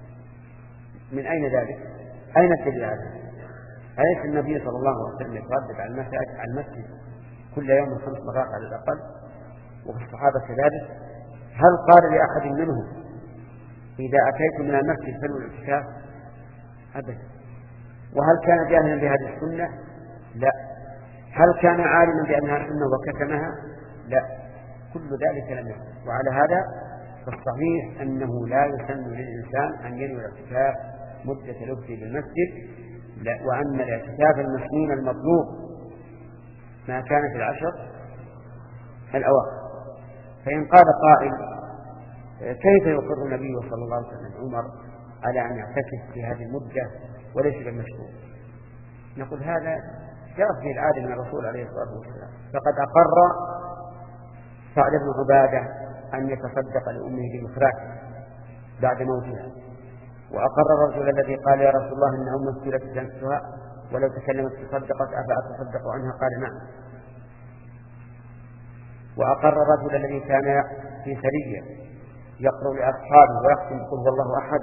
من أين ذلك؟ أين الدليل على ذلك؟ أليس النبي صلى الله عليه وسلم يتردد على المسجد على المسجد كل يوم خمس مرات على الأقل، وفي الصحابة كذلك؟ هل قال لأحد منهم إذا أتيت من المسجد فلو الاعتكاف؟ أبدا. وهل كان جاهلا بهذه السنة؟ لا. هل كان عالما بأنها سنة وكتمها؟ لا. كل ذلك لم يكن. وعلى هذا فالصحيح أنه لا يسن للإنسان أن ينوي الاعتكاف مدة لبثه بالمسجد، وأن الاعتكاف المسنون المطلوب ما كان في العشر الأواخر. فإن قال قائل كيف يقر النبي صلى الله عليه وسلم عمر على أن يعتكف في هذه المدة وليس بالمشروع؟ نقول هذا جاء في العادة من الرسول عليه الصلاة والسلام، فقد أقر سعد بن عبادة أن يتصدق لأمه بمخراته بعد موتها، وأقر الرجل الذي قال يا رسول الله إن أم مسكولة تنسها ولو تكلمت تصدقت أفأتصدق عنها؟ قال نعم. وأقر الرجل الذي كان في سرية يقرأ لأصحابه ويختم قل هو الله أحد،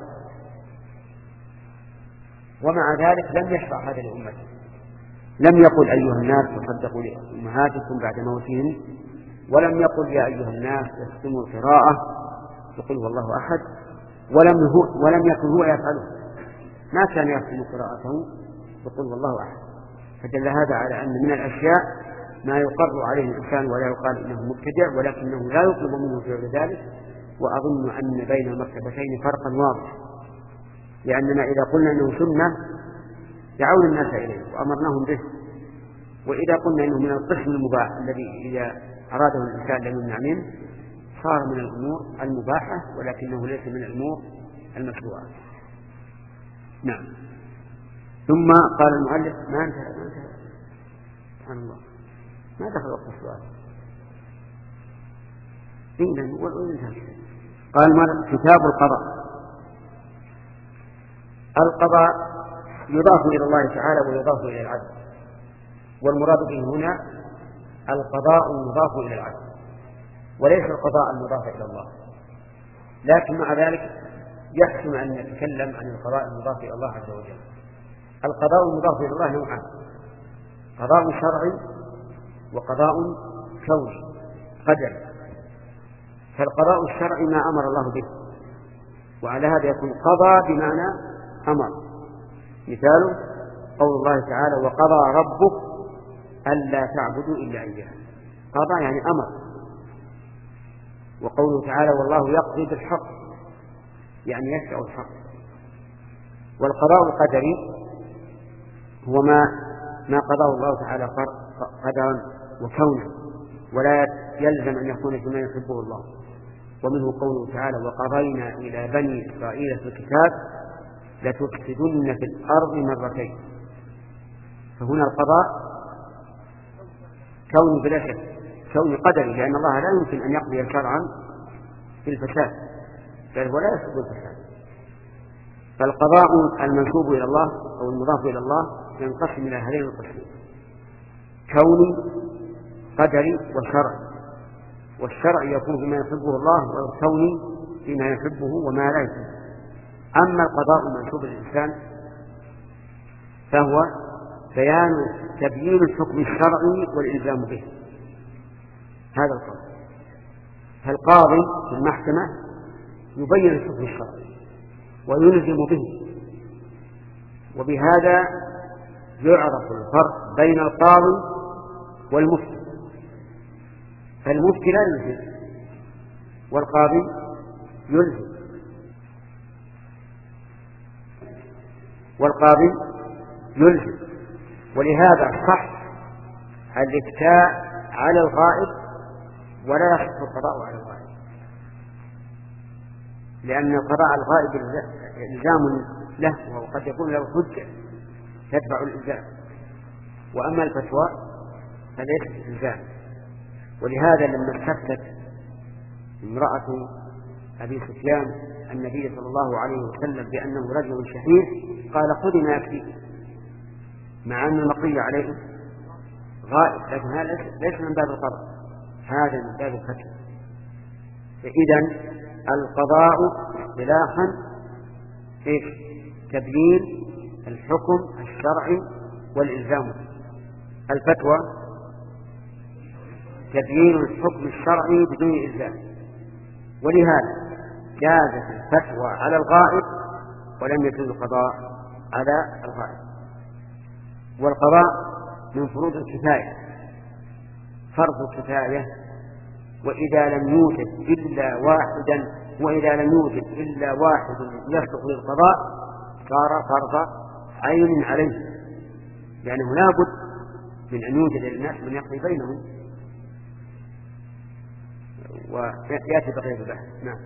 ومع ذلك لم يشرع هذا لأمته، لم يقل أيها الناس تصدقوا لأمهاتكم بعد موتهم، ولم يقل يا أيها الناس اختموا القراءة يقول هو الله أحد، ولم هو ولم يكن هو يفعله، ما كان يختم قراءته يقول والله أحد. فدل هذا على أن من الأشياء ما يقر عليه الإنسان ولا يقال إنه مبتدع، ولكنه لا يطلب منه فعل ذلك. وأظن أن بين المرتبتين فرقا واضحا، لأننا إذا قلنا أنه سنة دعونا الناس إليه وأمرناهم به، وإذا قلنا أنه من القسم المباح الذي إذا أراده الإنسان لم يمنع منه صار من الأمور المباحة، ولكنه ليس من الأمور المشروعة. نعم. ثم قال المؤلف ما انتهى ما انتهى سبحان الله ما دخل وقت السؤال. إذن وانتهى. قال كتاب القضاء. القضاء يضاف إلى الله تعالى ويضاف إلى العدل، والمراد به هنا القضاء المضاف إلى العدل وليس القضاء المضاف إلى الله. لكن مع ذلك يحسن أن نتكلم عن القضاء المضاف إلى الله عز وجل. القضاء المضاف إلى الله نوعان: قضاء شرعي وقضاء كوني قدري. فالقضاء الشرعي ما أمر الله به، وعلى هذا يكون قضى بمعنى أمر. مثاله قول الله تعالى وقضى ربك ألا تعبدوا إلا إياه. قضى يعني أمر. وقوله تعالى والله يقضي بالحق يعني يشرع الحق. والقضاء القدري هو ما ما قضاه الله تعالى قدرا وكونا، ولا يلزم أن يكون فيما يحبه الله. ومنه قوله تعالى وقضينا إلى بني إسرائيل في الكتاب لتفسدن في الأرض مرتين. فهنا القضاء كون بلا شك كون قدري، لأن الله لا يمكن أن يقضي شرعا في الفساد، بل ولا يسبب الفساد. فالقضاء المنسوب إلى الله أو المضاف إلى الله ينقسم إلى هذين القسمين: كوني قدري وشرعي. والشرع يكون بما يحبه الله، والكوني بما يحبه وما لا يحبه. أما القضاء المنسوب للإنسان فهو بيان تبيين الحكم الشرعي والإلزام به. هذا القول. فالقاضي في المحكمة يبين الحكم الشرعي ويلزم به، وبهذا يعرف الفرق بين القاضي والمفتي. فالمفتي لا يلزم والقاضي يلزم، والقاضي يلزم. ولهذا صح الافتاء على الغائب ولا يصح القضاء على الغائب، لأن القضاء على الغائب إلزام له، وقد يكون له حجة تتبع الإلزام، وأما الفتوى فليست إلزام. ولهذا لما استفتت امرأة أبي سفيان النبي صلى الله عليه وسلم بأنه رجل شحيح قال خذ ما يكفيك، مع أن المقضي عليه غائب، لكن هذا ليس من باب القضاء، هذا من باب الفتوى. فإذا القضاء اصطلاحا ايش؟ تبيين الحكم الشرعي والإلزام. الفتوى تبيين الحكم الشرعي بدون إلزام. ولهذا جازت الفتوى على الغائب ولم يجوز القضاء على الغائب. والقضاء من فروض الكفاية، فرض الكفاية، وإذا لم يوجد إلا واحدا وإذا لم يوجد إلا واحد يصلح للقضاء صار فرض عين عليه، لأنه لا بد من أن يوجد للناس من يقضي بينهم. ويأتي بقية البحث. نعم.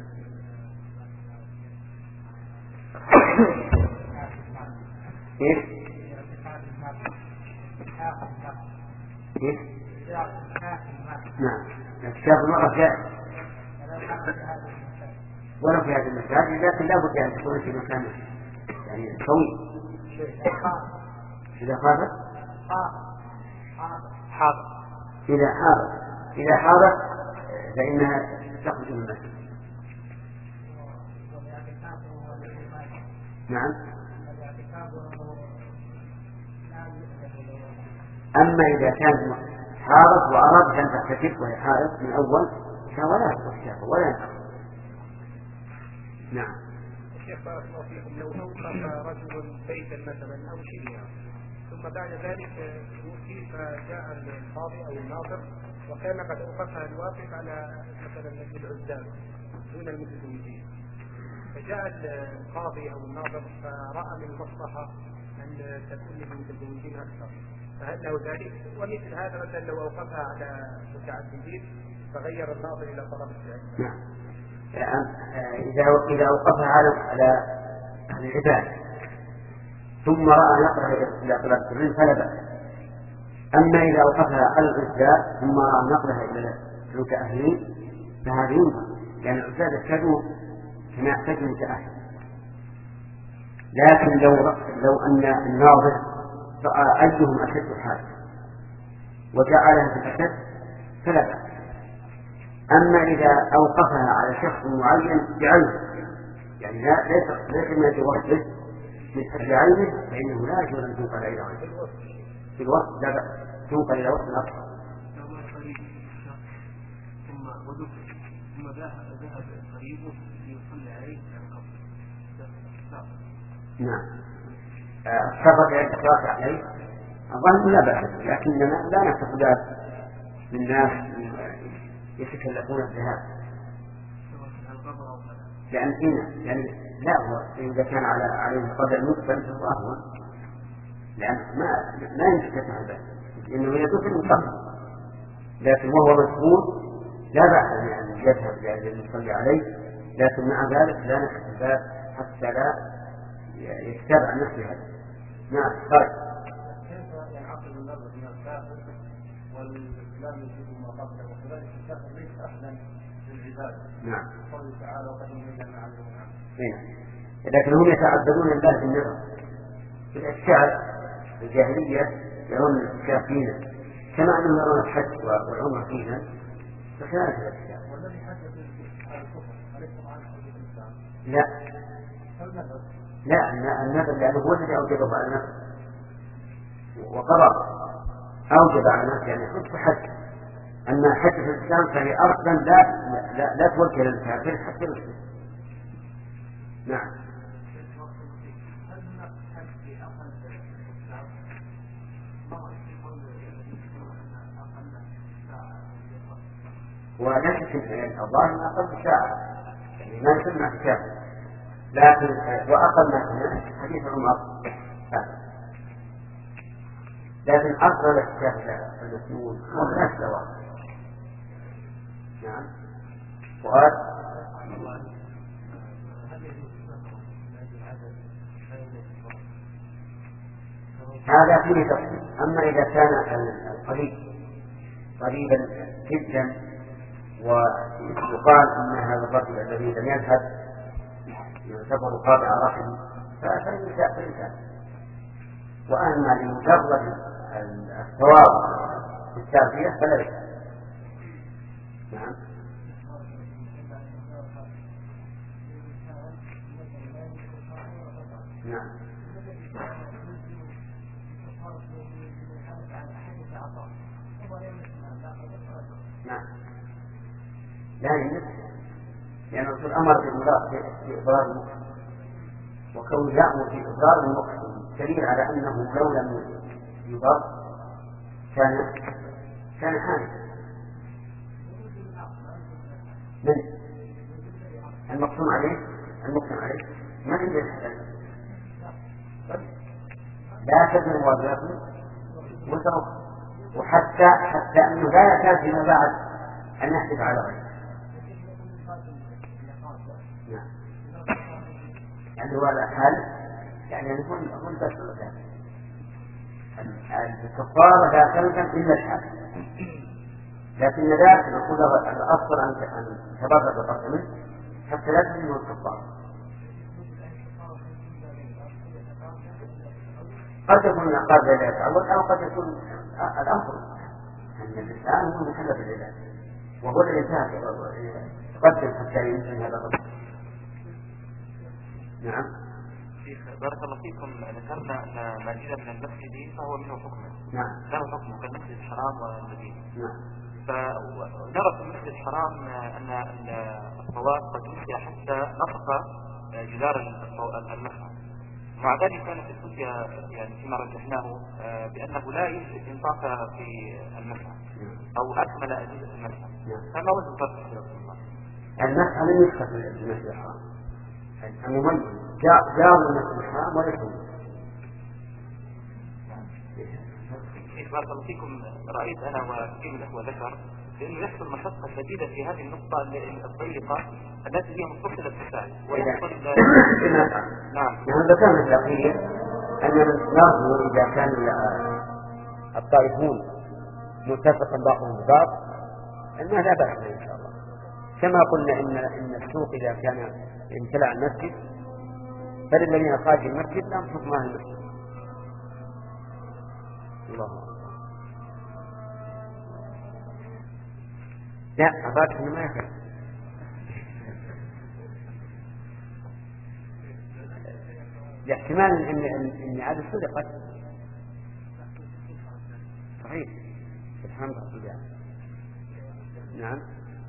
إيش؟ إيش؟ نعم. اكتشاف المرأة جائز ولو في هذا المكان، لكن لا بد أن تكون في مكان يعني طويل. إذا خافت حاضر إذا حاضر إذا حاضر فإنها تخرج من المسجد. نعم. أما إذا كان حاضر وأراد أن تحتفظ وهي حائض من أول فلا تحتفظ ولا ينقض. نعم. الشيخ بارك الله فيكم، لو أوقف رجل بيتا مثلا أو شيئا ثم بعد ذلك توفي فجاء القاضي أو الناظر وكان قد أوقفها الواقف على مثلا العزاب دون المتزوجين، فجاء القاضي أو الناظر فرأى من المصلحة أن تكون للمتزوجين أكثر، فهل له ذلك؟ ومثل هذا مثلا لو أوقفها على متعددين فغير الناظر إلى طلب الفعل. نعم. إذا إذا أوقفها على على أهل العباد ثم رأى نقلها إلى طلب الفعل فلا بأس. أما إذا أوقفها على العزاب ثم رأى نقلها إلى المتأهلين فهذا ينكر، لأن العزاب يحتاجون كما يحتاج المتأهل. لكن لو لو أن الناظر رأى أيهم أشد حاجة وجعلها في الأشد فلا بأس. أما إذا أوقفها على شخص معين بعينه، يعني لا ليس ليس من الوصف من أجل عينه، فإنه لا يجوز أن تنقل إلى غيره في الوصف، لا بأس تنقل إلى وصف آخر. ثم وجد ثم ذهب قريبه ليصلي عليه عن قبر. نعم. السفر يتقاطع عليه أظن لا بأس، لكننا لا نستطيع من ناس يتكلفون الذهاب، لأن هنا يعني لا هو إذا كان على عليه قدر مدفن فهو أهون، لأن ما ما يمكن تفعل ذلك إنه يدخل المصلي، لكن وهو مسؤول لا بأس أن يذهب لأجل يصلي عليه، لكن مع ذلك لا نفتح الباب حتى لا يكتب عن نفسه هذا. نعم فرق. كيف ينعقد النظر من الكافر والإسلام يجب ما قبله وكذلك الكافر ليس أحدا للعباد. نعم. قوله تعالى وقد نهينا عن العالم. لكن هم يتعبدون الله بالنظر. في الأشكال الجاهلية يرون الأشكال فينا كما أنهم يرون الحج والعمر فينا بخلاف الأشكال. والذي حج في الكفر أليس معنى حج الإسلام؟ لا. فالنذر. لا النذر لأنه هو الذي أوجبه على نفسه وقرر أوجب على نفسه يعني حج حج. أما حج في الإسلام فهي أصلا لا لا, لا توجه للكافر حتى يسلم. نعم. ولا شك أن الظاهر من أقل ساعة يعني ما يسمع كتاب لكن وأقل ما سمع حديث عمر لكن أفضل الكتاب المسنون هو ثلاث دواء. نعم. وقال هذا فيه تفصيل. أما إذا كان القريب قريبا جدا ويقال أن هذا الرجل الذي لم يذهب يعتبر قاطع رحم فإنسان فإنسان. وأما لمجرد الثواب في التعزية فلا يشاء. نعم. نعم. نعم. لا يمس لأن الرسول أمر بإضرار المقسم وكون يأمر بإضرار المقسم دليل على أنه لو لم يضر كان كان حاملا. من المقسوم عليه المقسم عليه ما عنده الحلال لا تزن وزنه وزنه وحتى حتى أنه لا يحتاج فيما بعد أن يحدث على غيره. نعم. يعني هو الحل يعني يكون يكون بس الغزال الكفارة لا تلزم إلا الحل لكن ذلك نقول الأفضل أن تبرد القسم منه حتى لا تلزم الكفارة. قد يكون العقاب لا يتعود أو قد يكون الأمر أن الإنسان هو مكلف بالعبادة وهو الإنسان يقدم حتى يمكن هذا الرجل. نعم. شيخ بارك الله فيكم ذكرنا أن ما جاء من المسجد فهو منه حكمه. نعم. له حكمه كالمسجد الحرام والمدينة. نعم. فنرى في المسجد الحرام أن الطواف قد نسي حتى نطق جدار المسجد. مع ذلك كانت الفتية يعني فيما رجحناه بأنه لا يجب إن طاف في المسجد أو أكمل أجهزة المسجد. فما وجه الفرق في رسول الله؟ المسجد لم يدخل في المسجد الحرام. المميز جاء المسجد الحرام وليس. شيخ بارك الله فيكم رأيت أنا وكثير من الأخوة ذكر بأنه يحصل مشقة شديدة في هذه النقطة الضيقة التي هي متصلة بالساعة ويحصل نعم. نحن ذكرنا في الأخير أننا نرجو إذا كان الطائفون متفقا بعضهم ببعض أنه لا بأس إن شاء الله. كما قلنا إن إن السوق إذا كان امتلأ المسجد فللذين خارج المسجد لم حكم أهل المسجد. الله لا أباك إنه ما يخير. لاحتمال إن إن هذا صدقت صحيح سبحان الله. نعم.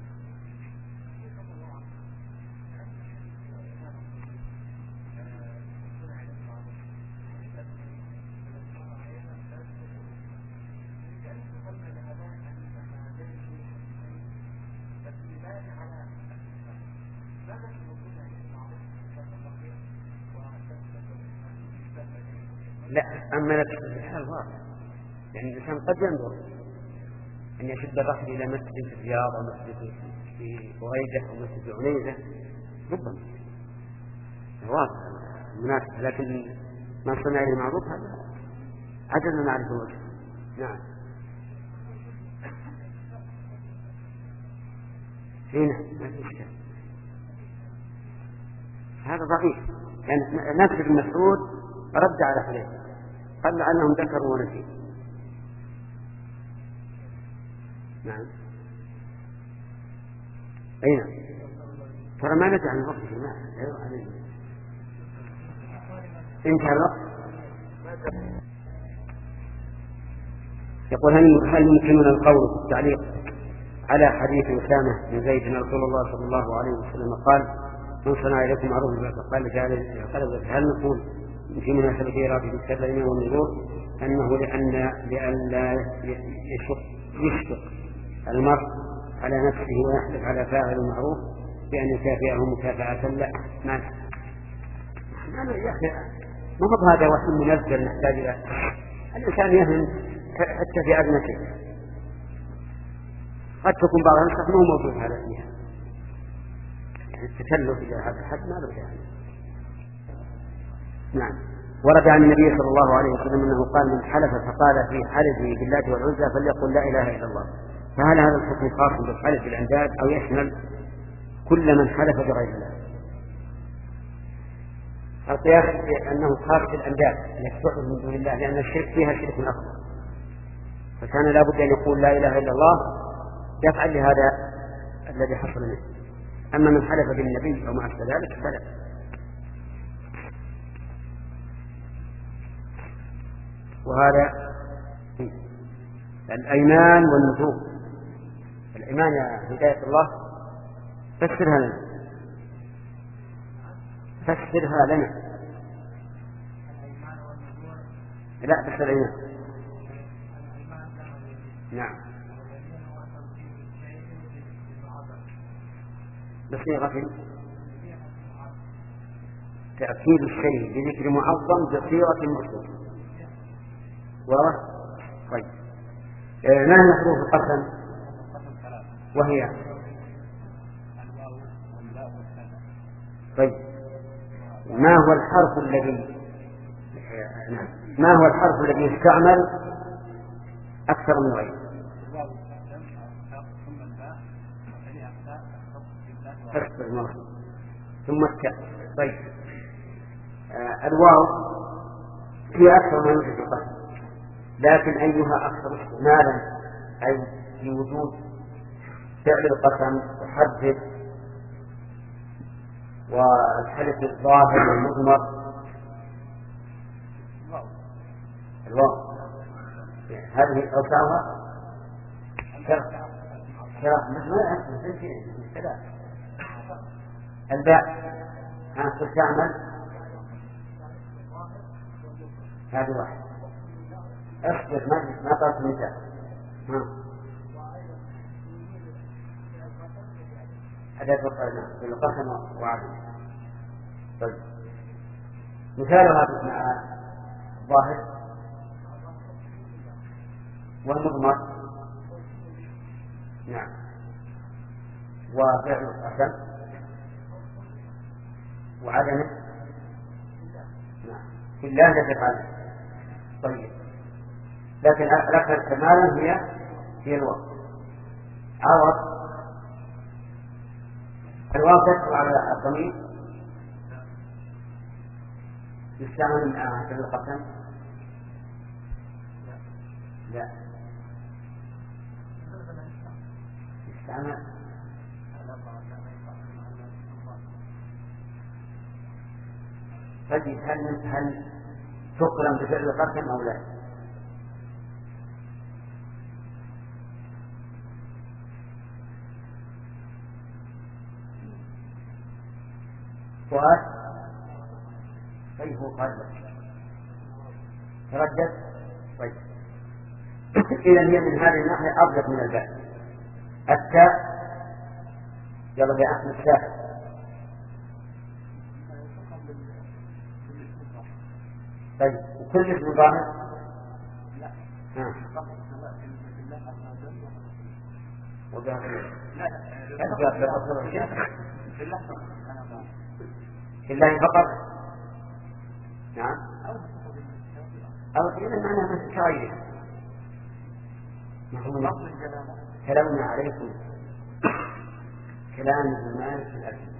لا أما نفس الحال واضح يعني الإنسان قد ينظر أن يشد الرحل إلى مسجد في الرياض أو مسجد في بغيدة أو مسجد في عنيزة ربما واضح مناسبة، لكن ما صنع إليه معروف هذا عجزنا نعرف الوجه. نعم. هنا ما في إشكال، هذا ضعيف. يعني نفس ابن مسعود رد على حذيفة قال لعلهم ذكروا ونسيوا. نعم. أين ترى ما نجي عن الوقت ما انتهى الوقت. يقول هل يمكننا القول في التعليق على حديث أسامة بن زيد أن رسول الله صلى الله عليه وسلم قال من صنع إليكم معروفا فقال قال هل نقول في مناسبة إيراد الكلمة والنذور أنه لأن لأن لا يشق يشفق المرء على نفسه ويحلف على فاعل المعروف بأن يكافئه مكافأة لا مانع. يا أخي ما هو هذا وحي منزل نحتاج إلى الإنسان يهم حتى في أزمته. قد تكون بعض النسخ مو موجود هذا فيها، يعني التكلف إلى هذا الحد ما له داعي. نعم. ورد عن النبي صلى الله عليه وسلم أنه قال من حلف فقال في حلفه بالله والعزى فليقل لا إله إلا الله. فهل هذا الحكم خاص بالحلف بالأنداد أو يشمل كل من حلف بغير الله؟ القياس أنه خاص بالأنداد التي تعبد من دون الله، لأن الشرك فيها شرك أكبر، فكان لا بد أن يقول لا إله إلا الله يفعل لهذا الذي حصل منه. أما من حلف بالنبي أو ما أشبه ذلك فلا. وهذا الأيمان والنذور. الإيمان يا هداية الله فسرها لنا فسرها لنا لا بس الإيمان. نعم. بصيغة تأكيد الشيء بذكر معظم بصيغة مخصوصة. واضح؟ طيب ما هي حروف القسم؟ وهي طيب ما هو الحرف الذي ما هو الحرف الذي يستعمل أكثر من غيره؟ ثم التاء. طيب آه الواو هي أكثر من وجود القسم، لكن أيها أكثر استعمالا أي في وجود فعل القسم تحدد والحلف الظاهر والمضمر؟ الواو هذه أوسعها شرح شرح مثل الباء ها تستعمل هذه واحد. اصبر ما ما طلبت مثال. ها أداة القسم بالقسم وعدم. طيب مثالها مع الظاهر والمضمر. نعم. وفعل القسم وعدمه. نعم. في الله لا تفعل. طيب لكن الأكثر كمالا هي هي الواو. عوض الواو تدخل على الضمير يستعمل معها في القسم؟ لا يستعمل. طيب هل هل تقرن بفعل القسم أو لا؟ سؤال. طيب هو قال تردد. طيب إذا هي من هذه الناحية أبلغ من الباء. التاء يلا يا أحمد التاء. طيب كل اسم ظاهر؟ لا. ها. في الله فقط. نعم أو قيل معناها مثل كغيرها كلامنا عليكم كلام المال في الأكل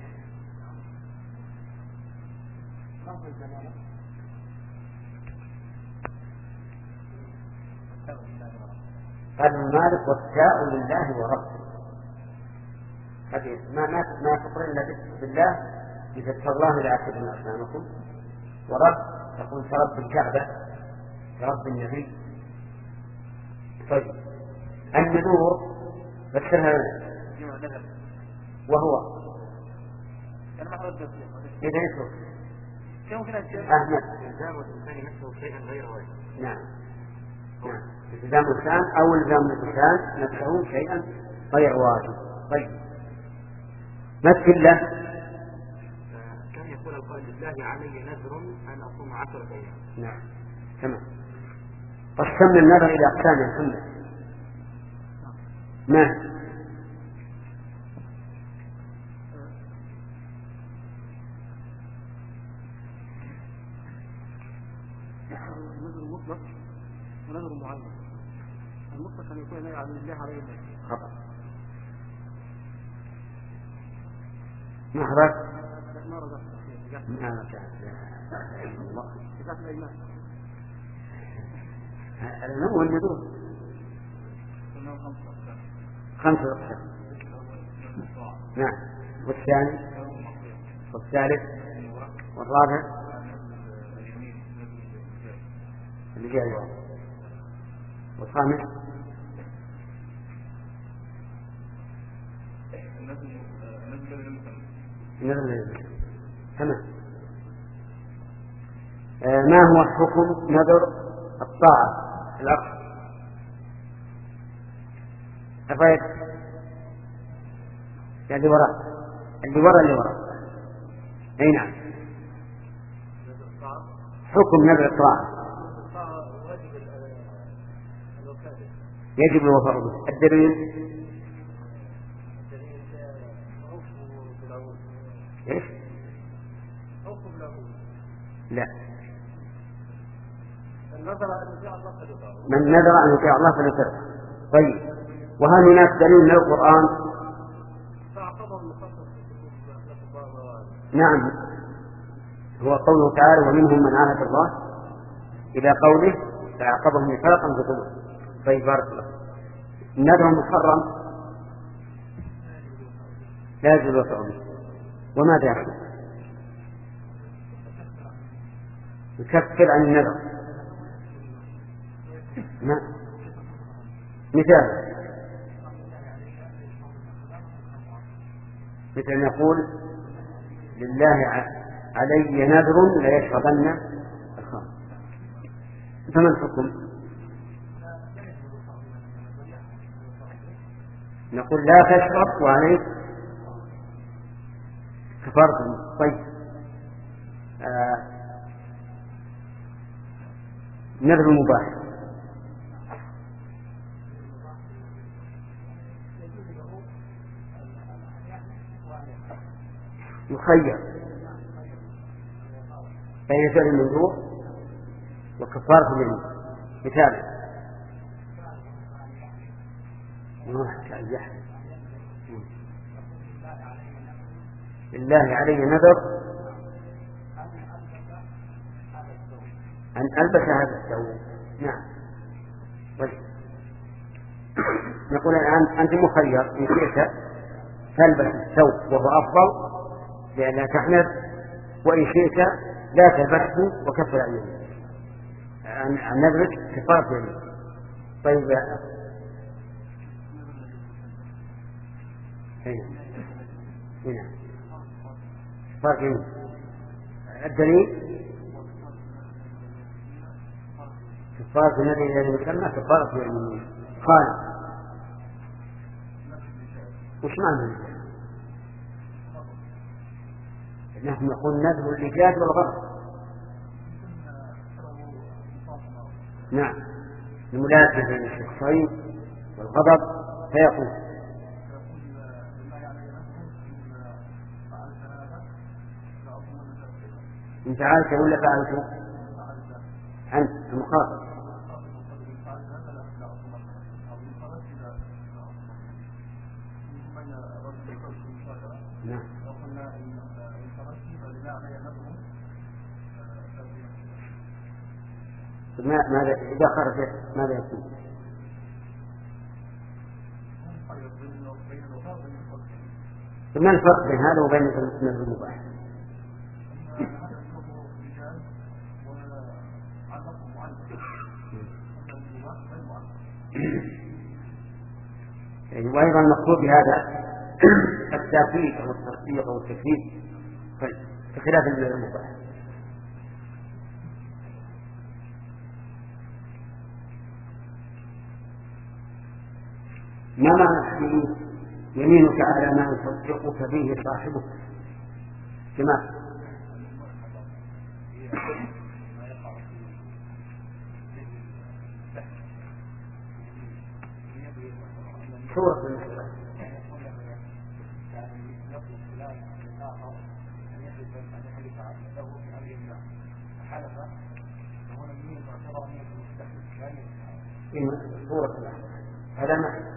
قال المالك والتاء لله ورب ما ما ما تقرن الا بالله اذا الله لا اكل من اصنامكم ورب تقول كرب الكعبه كرب النبي. طيب النذور فسرها لنا وهو انا ما حضرت اذا يترك يمكن احمد الزام الانسان نفسه شيئا غير واجب. نعم نعم الزام الانسان او الزام الانسان نفسه شيئا غير واجب. طيب مثل له كان يقول القائل لله علي نذر ان اصوم عشرة ايام. نعم تمام. قسمنا النذر الى اقسام يا محمد. ما النذر المطلق ونذر معين. المطلق ان يكون لا يعلم الله عليه خطأ. ما حضرت؟ ما رجعت ما رجعت الله رجعت الأيمان النوم والنذور خمسة أقسام. نعم والثاني والثالث والرابع اللي جاء اليوم والخامس نذر. تمام. آه ما هو حكم نذر الطاعة الأخ أفايد اللي وراء اللي وراء اللي وراء أي نعم حكم نذر الطاعة يجب الوفاء به. الدليل إيش؟ لا من نذر أن يطيع الله فليطيعه. طيب وهل هناك دليل من القرآن؟ نعم هو قوله تعالى ومنهم من عاهد الله إلى قوله فعاقبهم نفاقا بظلم. طيب بارك الله. النذر محرم لا يجوز الوفاء به. وماذا يحصل؟ يكفر عن النذر. ما مثال مثل يقول لله علي نذر لا يشربن الخمر. فما الحكم؟ نقول لا تشرب وعليك كفارة. طيب آه نذر المباح يخير بين فعل المنذور وكفارة اليمين. مثال لله علي نذر أن ألبس هذا الثوب. نعم نقول الآن أنت مخير إن شئت تلبس الثوب وهو أفضل لأنها تحنث وإن شئت لا تلبسه وكفر عن عن نذرك كفارة يمين. طيب هنا هنا كفارة يمين. الدليل كفارة النذر الذي يسمى كفارة يمين. قال وش معنى نحن نقول نذر الإيجاد والغضب. نعم الملازمة بين الشخصين والغضب فيقول إن فعلت ولا فعلت المخاطب. نعم. ماذا إذا خرج ماذا يكون؟ ما الفرق بين هذا وبين المباح؟ يعني وأيضا المقصود بهذا التأكيد أو التصديق أو التكذيب بخلاف المباح. ما معنى الحديث يمينك على ما يصدقك به صاحبك؟ كما صورة المسألة. صورة هذا ما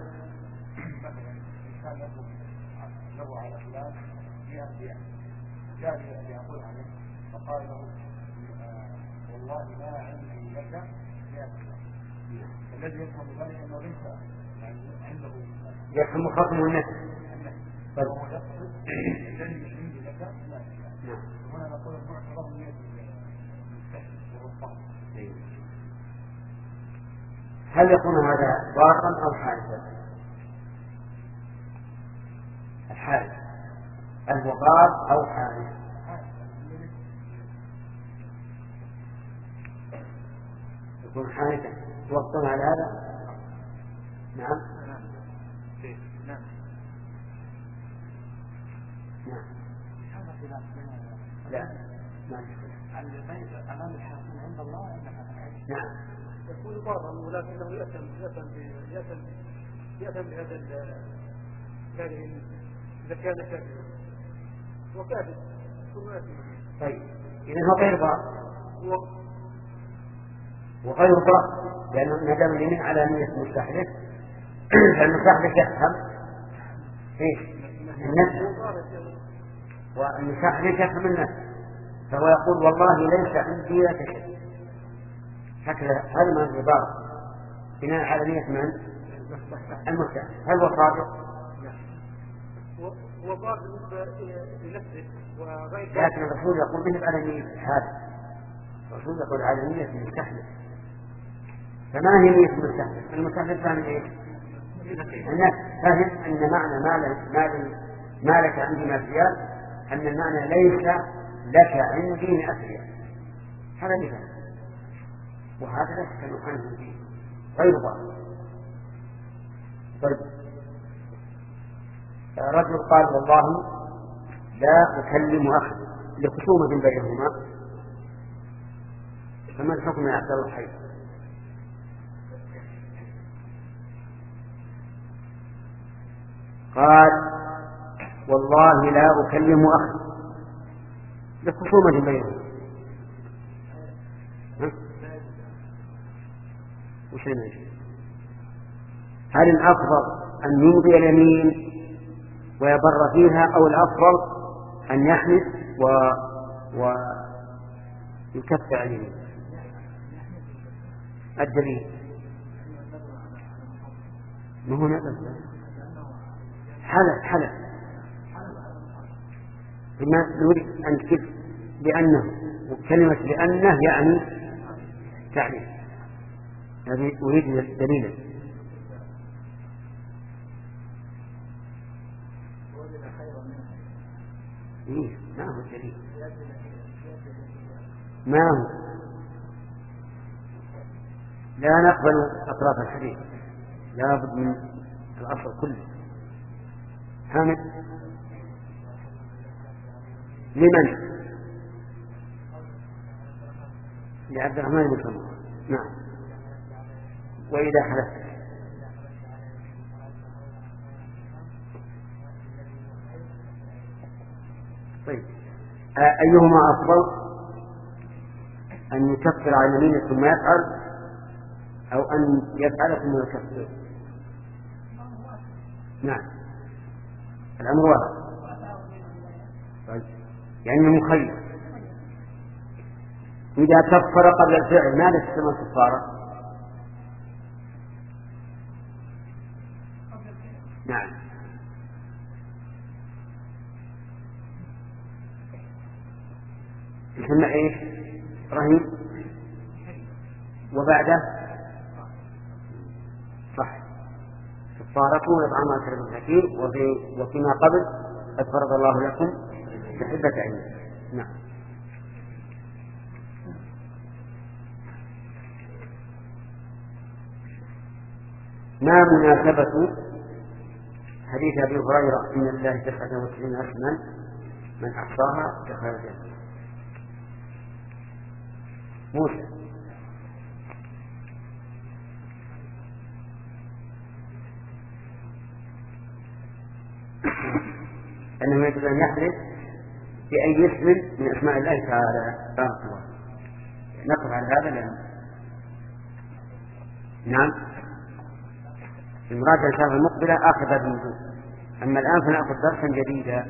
له على فلان مئة ريال جاء يقول عنه فقال له والله ما عندي لك مئة ريال. الذي يفهم ذلك انه ليس يعني عنده يفهم خصم النفس. فهو يقصد الذي مش عندي لك مئة ريال. هنا نقول المعتبر مئة ريال. هل يكون هذا ضارا او حادثا؟ الحادث الوضار أو حادث. يكون حادثا توصل على هذا. نعم نعم نعم لا ما أمام الحاكم عند الله نعم يكون ضارا ولكنه يأتم يأتم يأتم يأتم بهذا هذه إذا كان كافرا وكافر طيب إذا هو غير ضار وغير ضار لأنه ندم اليمين على نية مستحلف فالمستحلف يفهم إيش النفس والمستحلف يفهم النفس فهو يقول والله ليس عندي لك شيء هكذا. هذا ما هو ضار بناء على نية من المستحلف. هل هو صادق؟ وضار بالنسبة لنفسه وغير لكن الرسول يقول به على نية هذا. الرسول يقول على نية المستحلف. فما هي نية المستحلف؟ المستحلف فهم ايش؟ النفس فهم ان معنى مال ما لك عندي مئة ريال ان المعنى ليس لك عندي مئة ريال. هذا مثال وهذا لا تكلم عنه فيه غير ضار. طيب رجل قال والله لا أكلم أخي لخصومة بينهما فما الحكم يا عبد الله الحي؟ قال والله لا أكلم أخي لخصومة بينهما. وش هل الأفضل أن يمضي اليمين ويبر فيها أو الأفضل أن يحنث و... ويكفر عليه؟ الدليل ما هو نقل حلف حلف بما نريد أن تكف بأنه وكلمة بأنه يعني تعليم. هذه أريد دليلا. إيه ما هو الدليل؟ ما هو؟ لا نقبل أطراف الحديث لا بد من الأصل كله. حامد لمن؟ لعبد الرحمن بن سمرة. نعم. وإذا حلفت طيب أيهما أفضل؟ أن يكفر عن يمينه ثم يفعل أو أن يفعل ثم يكفر؟ نعم الأمر واحد. طيب يعني مخير. إذا كفر قبل الفعل ماذا تسمى الكفارة؟ نعم يسمى ايش؟ رهين. وبعده صح كفارته وإطعام عشرة مساكين. وفي وفيما قبل قد فرض الله لكم تحبة عين. نعم. ما مناسبة حديث أبي هريرة إن الله تسعة وتسعين أسما من أحصاها دخل الجنة؟ موسى أنه يجب أن يحلف بأي اسم من أسماء الله تعالى. بارك الله. نقف على هذا لأن نعم المراجعة الشهر المقبلة آخر باب النزول. أما الآن فنأخذ درسا جديدا.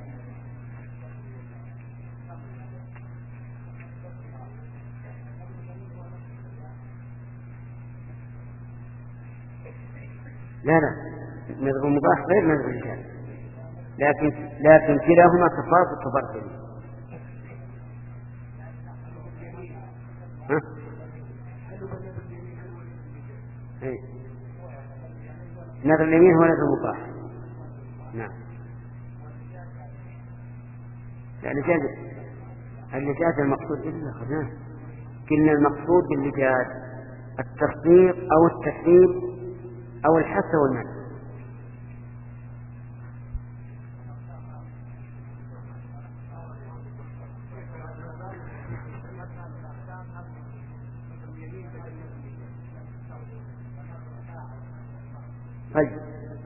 لا لا نذر المباح غير نذر الجائز، لكن لكن كلاهما كفارة الكفارة. ها؟ إيه؟ نذر اليمين هو نذر المباح. نعم. يعني جاز اللي جاز المقصود إلا خذناه. قلنا المقصود باللي جاز التصديق أو التحريم أو الحث والمنع. طيب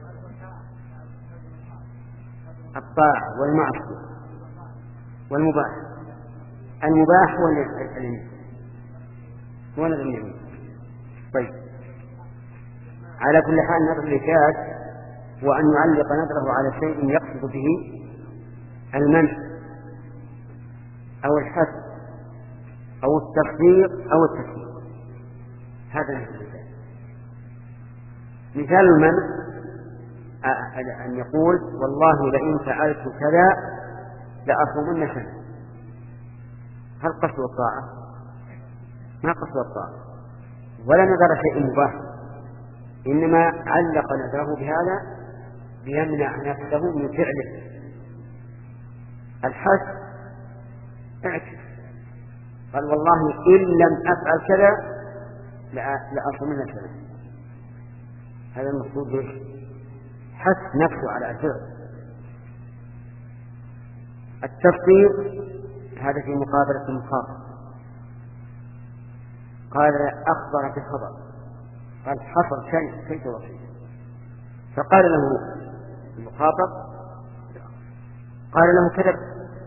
الطاعة والمعصية والمباح. المباح هو اليمين هو نذر اليمين. طيب على كل حال نذر الإشهاد وأن يعلق نذره على شيء يقصد به المنع أو الحث أو التصديق أو التكفير. هذا نذر الإشهاد. مثال المنع أن يقول والله لئن فعلت كذا لأصومن سنة. هل قصد الطاعة؟ ما قصد الطاعة ولا نذر شيء مباح، إنما علق نذره بهذا ليمنع نفسه من فعله. الحث اعكس قال والله إن لم أفعل كذا لأصومن سنة. هذا المقصود به حث نفسه على الفعل. التفسير هذا في مقابلة المخاطب. قال أخبر بخبر قال حصل شيء كيف وصل، فقال له المخاطب قال له كذب.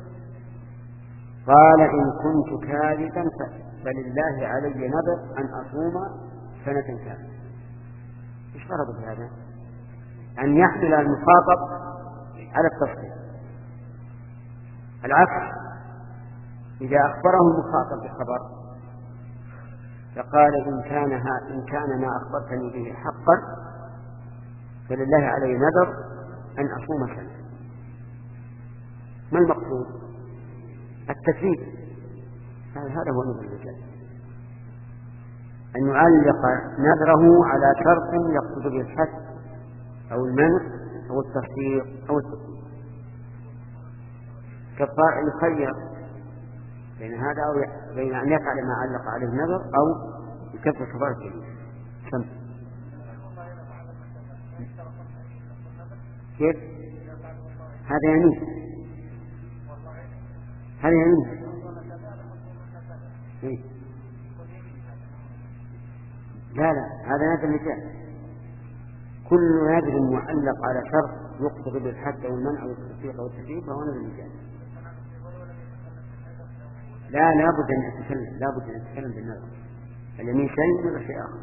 قال إن كنت كاذبا فلله علي نذر أن أصوم سنة كاملة. ايش فرض بهذا؟ أن يحمل المخاطب على التصديق. العكس إذا أخبره المخاطب بخبر فقال إن كان إن كان ما أخبرتني به حقا فلله علي نذر أن أصوم سنة. ما المقصود؟ التكليف. هذا هو نذر الرجال، أن يعلق نذره على شرط يقصد به الحث أو المنع أو التصديق أو التكليف. كالطائع يخير بين هذا أو بين أن يفعل ما علق عليه النذر أو يكفر كفارة اليمين. سم كيف؟ هذا يمين هذا يمين إيه؟ لا لا هذا نذر الرجال. كل نذر معلق على شرط يقصد بالحد أو المنع أو التصديق أو التكليف فهو نذر الرجال. لا لا بد أن يتكلم، لا بد أن يتكلم بالنظر. اليمين شيء ولا شيء آخر.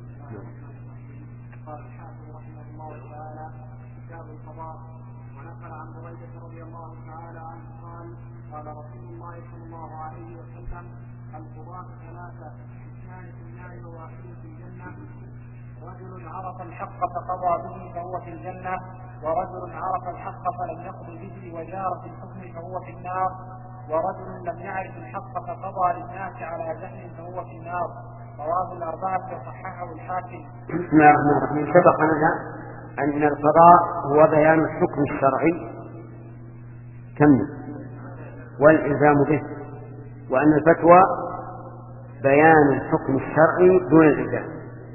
قال الحافظ رحمه الله تعالى كتاب القضاء، ونقل عن بريدة رضي الله تعالى عنه قال قال رسول الله صلى الله عليه وسلم القضاة ثلاثة، اثنان في النار وواحد في الجنة، رجل عرف الحق فقضى به فهو في الجنة، ورجل عرف الحق فلم يقض به وجار في الحكم فهو في النار، ورجل لم يعرف الحق فقضى للناس على جهل فهو في النار. رواه الأربعة وصححه الحاكم. بسم الله الرحمن الرحيم. سبق لنا أن القضاء هو بيان الحكم الشرعي كم والإلزام به، وأن الفتوى بيان الحكم الشرعي دون الإلزام.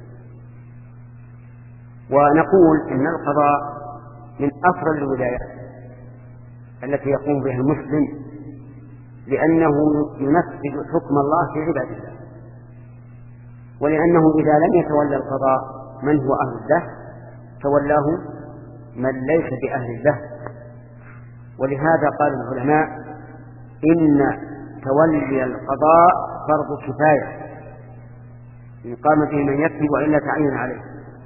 ونقول إن القضاء من أفضل الولايات التي يقوم بها المسلم، لأنه ينفذ حكم الله في عباد الله، ولأنه إذا لم يتولى القضاء من هو أهل له تولاه من ليس بأهل له. ولهذا قال العلماء إن تولي القضاء فرض كفاية إن قام به من يكفي وإلا تعين عليه.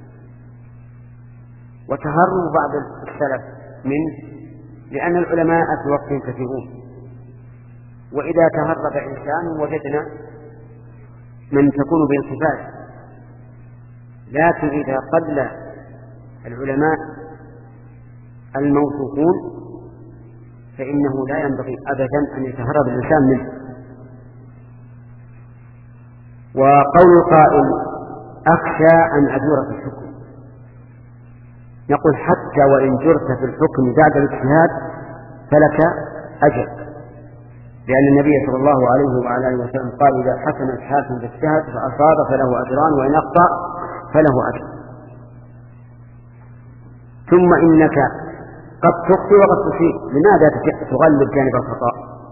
وتهرب بعض السلف منه لأن العلماء في وقت كثيرون، وإذا تهرب إنسان وجدنا من تكون به الكفاية، لكن إذا قل العلماء الموثوقون فإنه لا ينبغي أبدا أن يتهرب الإنسان منه. وقول القائل أخشى أن أجور في الحكم، نقول حتى وإن جرت في الحكم بعد الاجتهاد فلك أجر، لأن النبي صلى الله عليه وعلى آله وسلم قال إذا حكم الحاكم باجتهاد فأصاب فله أجران وإن أخطأ فله أجر. ثم إنك قد تخطئ وقد تصيب، لماذا تغلب جانب الخطأ؟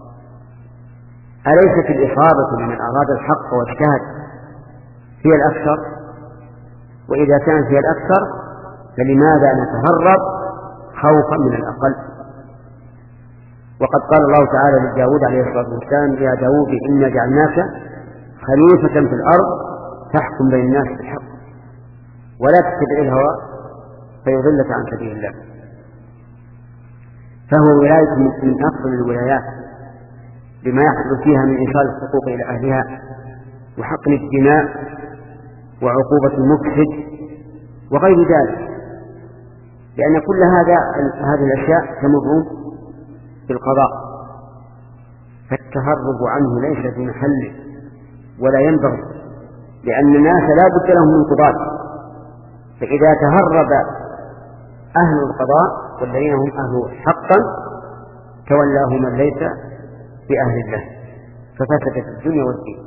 أليست الإصابة لمن أراد الحق واجتهد هي الأكثر؟ وإذا كانت هي الأكثر فلماذا نتهرب خوفا من الأقل؟ وقد قال الله تعالى لداود عليه الصلاة والسلام يا داود إنا جعلناك خليفة في الأرض تحكم بين الناس بالحق ولا تتبع الهوى فيضلك عن سبيل الله. فهو ولاية من أفضل الولايات بما يحصل فيها من إيصال الحقوق إلى أهلها وحقن الدماء وعقوبة المفسد وغير ذلك، لأن كل هذا هذه الأشياء تمر بالقضاء، فالتهرب عنه ليس في محله ولا ينبغي، لأن الناس لا بد لهم من قضاة. فإذا تهرب أهل القضاء والذين هم أهل حقا تولاه من ليس بأهل الله ففسدت الدنيا والدين.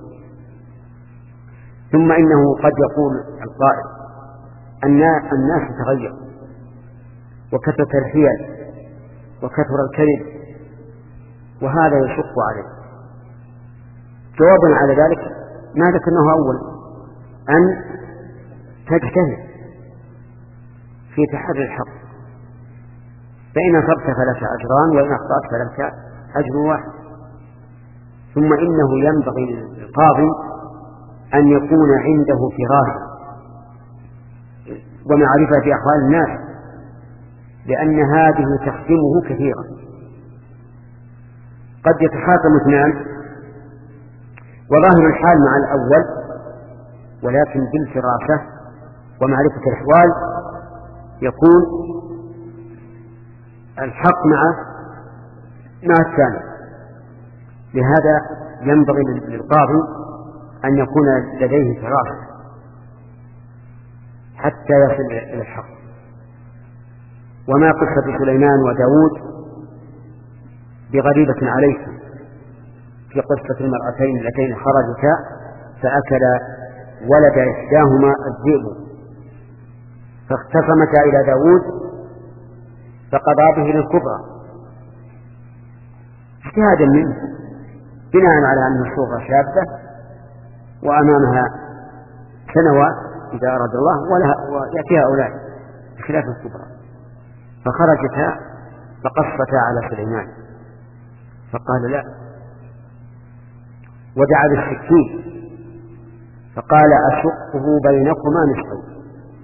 ثم إنه قد يقول القائل الناس تغير وكثرت الحيل وكثر الكذب وهذا يشق عليه. جوابنا على ذلك ما ذكرناه أول، أن تجتهد في تحري الحق، فإن أصبت فلك أجران وإن أخطأت فلك أجر واحد. ثم إنه ينبغي للقاضي أن يكون عنده فراش ومعرفة أحوال الناس، لأن هذه تخدمه كثيرا. قد يتحاكم اثنان وظاهر الحال مع الأول، ولكن بالفراسة ومعرفة الأحوال يكون الحق مع مع الثاني. لهذا ينبغي للقاضي أن يكون لديه فراسة حتى يصل إلى الحق. وما قصة سليمان وداود بغريبة عليكم في قصة المرأتين اللتين خرجتا فأكلا ولد إحداهما الذئب فاختصمتا إلى داود فقضى به للكبرى اجتهادا منه بناء على أن الصورة شابة وأمامها سنوات إذا أراد الله ويأتيها أولاد بخلاف الكبرى، فخرجتا فقصتا على سليمان فقال لا ودعا بالسكين فقال أشقه بينكما نصفين.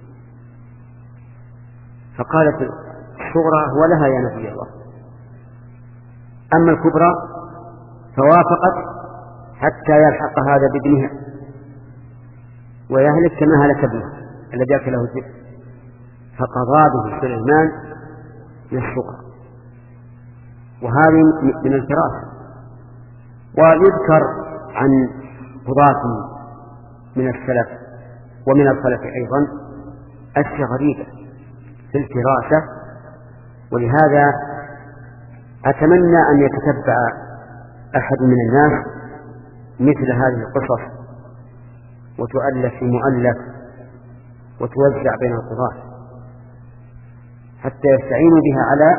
فقالت الصغرى ولها يا نبي الله. أما الكبرى فوافقت حتى يلحق هذا بابنها ويهلك كما هلك ابنه الذي أكله الذئب، فقضى به سليمان للصغرى. وهذه من الفراسة. ويذكر عن قضاة من السلف ومن الخلف أيضا أشياء غريبة في الفراسة، ولهذا أتمنى أن يتتبع أحد من الناس مثل هذه القصص وتؤلف في مؤلف وتوزع بين القضاة حتى يستعينوا بها على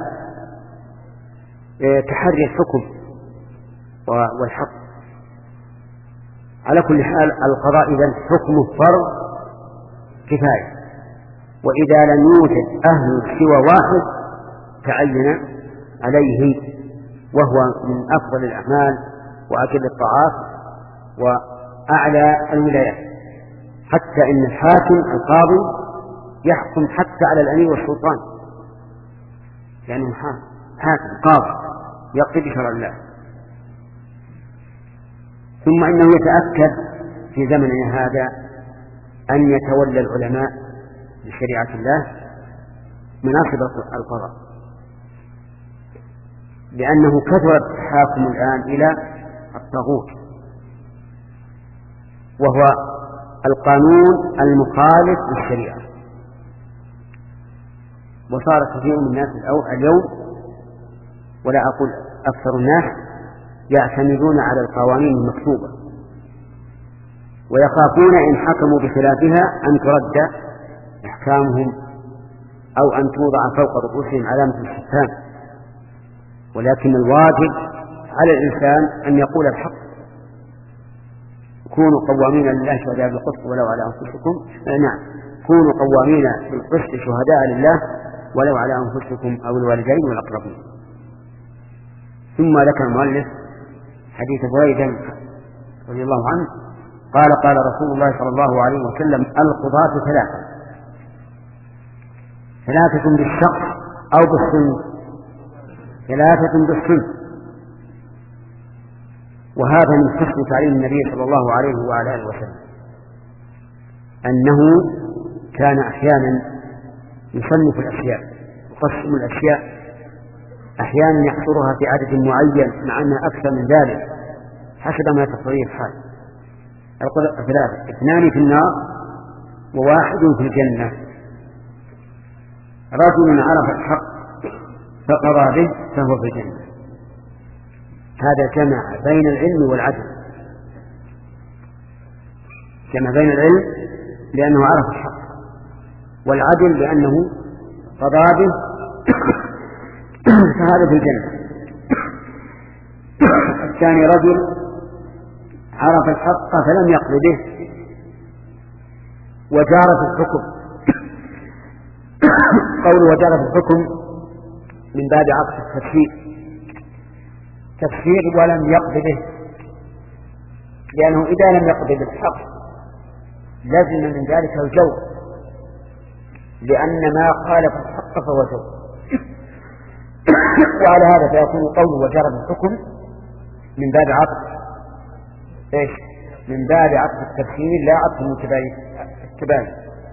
تحري الحكم والحق. على كل حال القضاء إذن حكمه فرض كفاية، وإذا لم يوجد أهل سوى واحد تعين عليه، وهو من أفضل الأعمال وأجل الطاعات وأعلى الولايات، حتى إن الحاكم القاضي يحكم حتى على الأمير والسلطان، يعني حاكم قاضي يقضي بشرع الله. ثم إنه يتأكد في زمننا هذا أن يتولى العلماء بشريعة الله مناصب القضاء، لأنه كثر التحاكم الآن إلى الطاغوت، وهو القانون المخالف للشريعة. وصار كثير من الناس اليوم، ولا أقول أكثر الناس، يعتمدون على القوانين المكتوبة، ويخافون إن حكموا بخلافها أن ترد أحكامهم أو أن توضع فوق رؤوسهم علامة الاستفهام. ولكن الواجب على الإنسان أن يقول الحق. كونوا قوامين لله شهداء بالقسط ولو على أنفسكم. نعم، كونوا قوامين بالقسط شهداء لله ولو على أنفسكم أو الوالدين والأقربين. ثم ذكر المؤلف حديث بريدة رضي الله عنه قال قال رسول الله صلى الله عليه وسلم: القضاة ثلاثة، ثلاثة بالشخص أو بالصنف، ثلاثة بالصنف. وهذا من حسن تعليم النبي صلى الله عليه وعلى آله وسلم، أنه كان أحيانا يصنف الأشياء، يقسم الأشياء، أحيانا يحصرها في عدد معين مع أنها أكثر من ذلك حسب ما تقتضيه الحال. ثلاثة: اثنان في النار وواحد في الجنة. رجل عرف الحق فقضى به فهو في الجنة. هذا جمع بين العلم والعدل، جمع بين العلم لأنه عرف الحق، والعدل لأنه قضى به فهذا في الجنة. الثاني رجل عرف الحق فلم يقض به وجار في الحكم. قوله وجار في الحكم من باب عكس التفسير، تفسير ولم يقض به، لأنه إذا لم يقض بالحق لازم من ذلك الجور، لأن ما خالف الحق فهو جور. وعلى هذا فيكون قوله وجار في الحكم من باب عكس إيش؟ من باب عكس التفسير لا عكس التباين.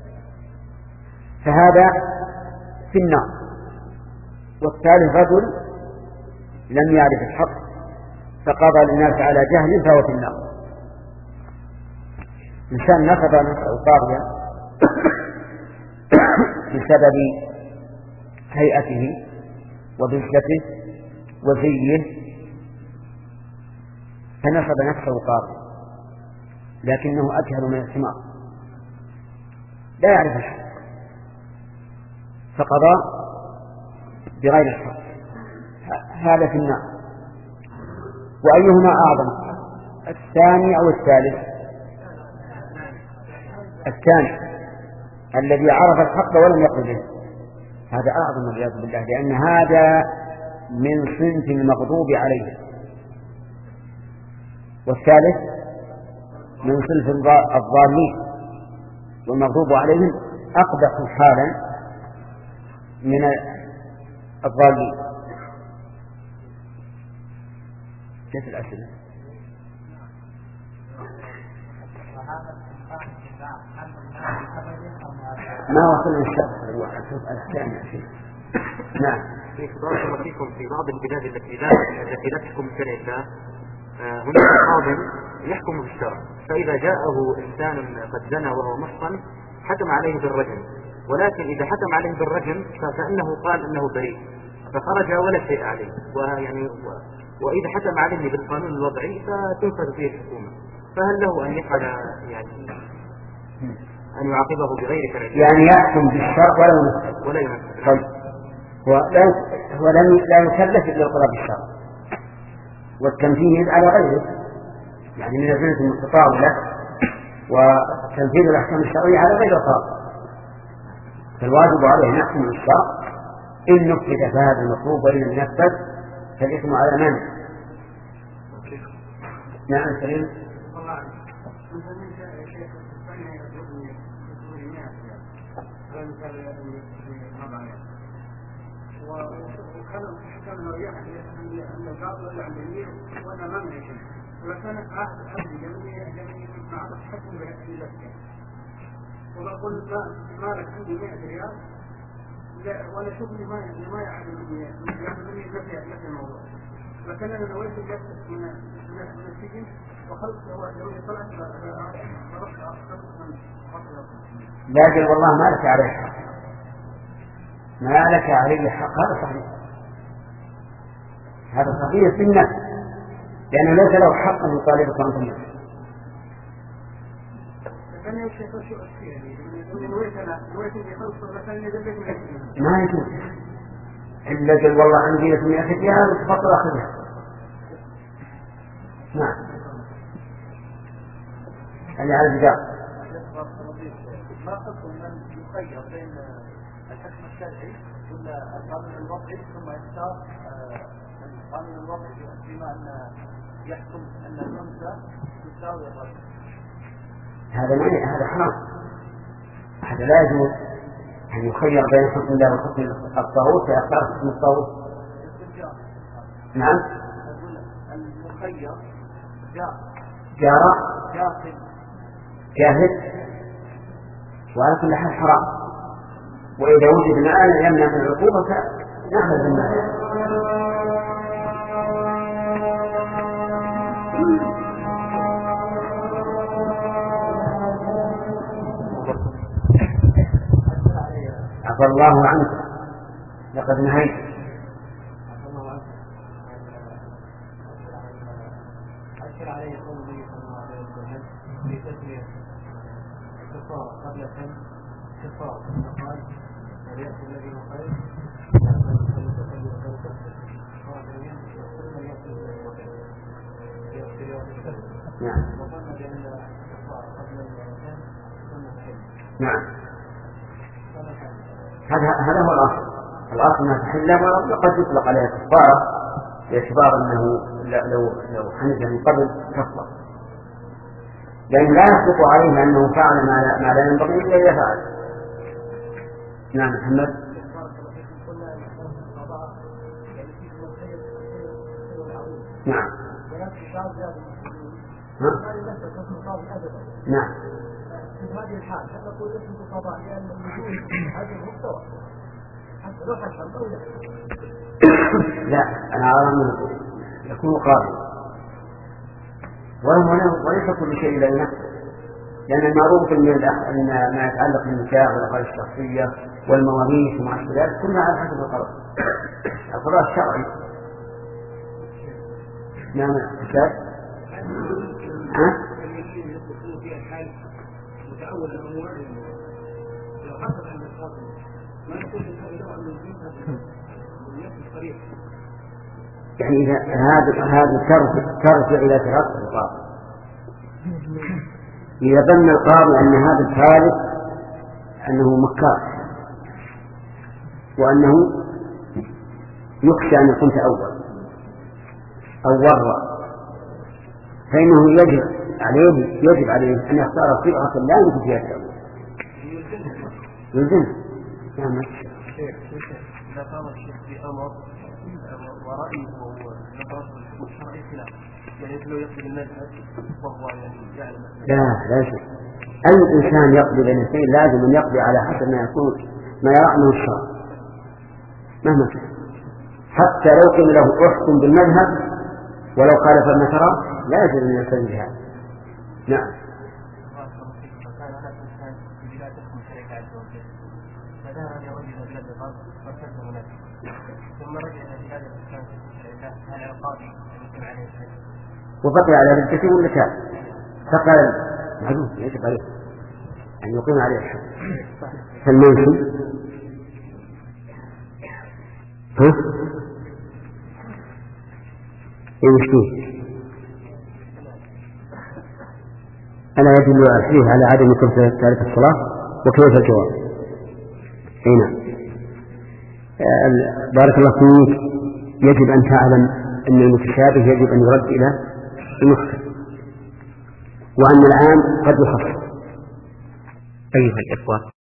فهذا في النار. والثالث رجل لم يعرف الحق فقضى للناس على جهل فهو في النار. إنسان نفذ نفسه قاضيا بسبب هيئته وبزته وزيه، فنصب نفسه قاضي لكنه أجهل من الحمار لا يعرف الحق فقضى بغير الحق. هذا في النار. وأيهما أعظم، الثاني أو الثالث؟ الثاني الذي عرف الحق ولم يقل به، هذا أعظم والعياذ بالله، لأن هذا من صنف المغضوب عليه. والثالث من صنف الضالين والمغضوب عليهم أقبح حالا من الضالين. كيف الأسئلة؟ ما وصلنا الشرح أشوف الأحكام يا شيخ. نعم. في بارك الله فيكم في بعض البلاد التي لا التي لا تحكم بشرع الله هناك قاض يحكم بالشرع، فإذا جاءه إنسان قد زنى وهو محصن حكم عليه بالرجم، ولكن إذا حكم عليه بالرجم فكأنه قال أنه بريء فخرج ولا شيء عليه، ويعني وإذا حكم عليه بالقانون الوضعي فتنفذ فيه الحكومة، فهل له أن يفعل يعني أن يعاقبه بغير شرع؟ يعني يحكم بالشرع ولا يمثل ولا يمثل. طيب ولا ولم لا يكلف إلا القضاء بالشرع والتنفيذ على غيره، يعني من الجنة المتطاولة وتنفيذ الأحكام الشرعية على غير القاضي، فالواجب عليه أن يحكم بالشرع، إن نفذ فهذا المطلوب وإن لم ينفذ فالإثم على من؟ نعم سليم. وكان يعني أن الباطل إلا عند اليمين وأنا ما من شيء، ولكانت عهد الأهل الجميع الجميع مع الحكم بذلك، وبقول ما لك عندي مئة ريال ولا شغلي ما ما يعادل مئة يعني نفي نفي الموضوع، لكن أنا نويت جلسة من من السجن وخلصت هو جميع طلعت فرحت أخذت من لكن والله ما لك عليه حق، ما لك عليه حق، هذا صحيح، هذا صحيح في النفس، لأنه ليس له حق أن يطالبك وأنت النفس. ما يجوز إلا قال والله عندي لك مئة ريال وتفضل أخذها. نعم. اللي على الجدار. ما قصد من يخير بين الحكم الشرعي ولا القانون الوضعي ثم يختار القانون الوضعي بما أن يحكم أن الأنثى تساوي الرجل؟ هذا ما هذا حرام، هذا لا يجوز أن يخير بين حكم الله وحكم الطاغوت فيختار حكم الطاغوت. نعم. المخير جار جار جاهل جاهل وعلى كل حال حرام، وإذا وجد معنى يمنع من العقوبة فنعمل بالمعنى. عفى الله عنك لقد نهيت. أشر عليه قول النبي صلى الله عليه وسلم في تسمية الكفار قبل سن كفار قال وليأتي الذين خير نعم. وقلنا بأن الكفار قبل السن سنة حل. نعم. هذا هذا هو الأصل، الأصل أنها تحل وقد يطلق عليها كفارة باعتبار أنه لو لو حنث من قبل كفر، لأن لا يصدق عليه أنه فعل ما لا, ما لا ينبغي إلا إذا فعل. نعم محمد. نعم. نعم. في هذه الحال نقول اسم القضاء لأن الوجود هذا المستوى حتى لو حصل أو لا أنا أرى أنه يكون قاضي وليس كل شيء إلا لنفسه، لأن المعروف أن ما يتعلق بالنكاح والأحوال الشخصية والمواريث ومع ذلك كلها على حسب القضاء القضاء الشرعي. نعم أستاذ. ها؟ متأول الأمور لو حصل عند القاضي ما يكون له أن يجيبها بالنفس الصريح. يعني إذا هذا هذا ترجع إلى دراسة القاضي. إذا ظن القاضي أن هذا الثالث أنه مكار وأنه يخشى أن يكون تأول أو ورع فإنه يجب عليه يجب عليه أن يختار صبغة لا يمكن فيها التأويل. يلزم. نعم. إذا قام الشيخ في أمر ورأيه ونظرته الحكم الشرعي خلاف، يعني لو يقبل المذهب وهو يعني يعلم. لا لا شيء. أي إنسان يقضي لنفسه لازم أن يقضي على حسب ما يكون ما يرى عنه الشرع مهما كان، حتى لو كان له أحكم بالمذهب ولو خالف ما ترى لا يجب أن يلتزم بهذا. نعم. فكان هذا الإنسان في بلاد تحكم الشريعة عز وجل، فذهب يرجع إلى بلاد الغرب وارتد هناك، ثم رجع إلى بلاد الإسلام هل عقابي يمكن عليه الحج؟ وبقي على ردته ولا كان؟ فقال معلوم يجب عليه أن يقيم عليه الحج. فالمنسي ها؟ إيه مشكلة؟ ألا يدل الحديث على عدم كفر تارك الصلاة؟ وكيف الجواب؟ أي نعم. بارك الله فيك. يجب أن تعلم أن المتشابه يجب أن يرد إلى المحكم، وأن العام قد يخصص. أيها الإخوة،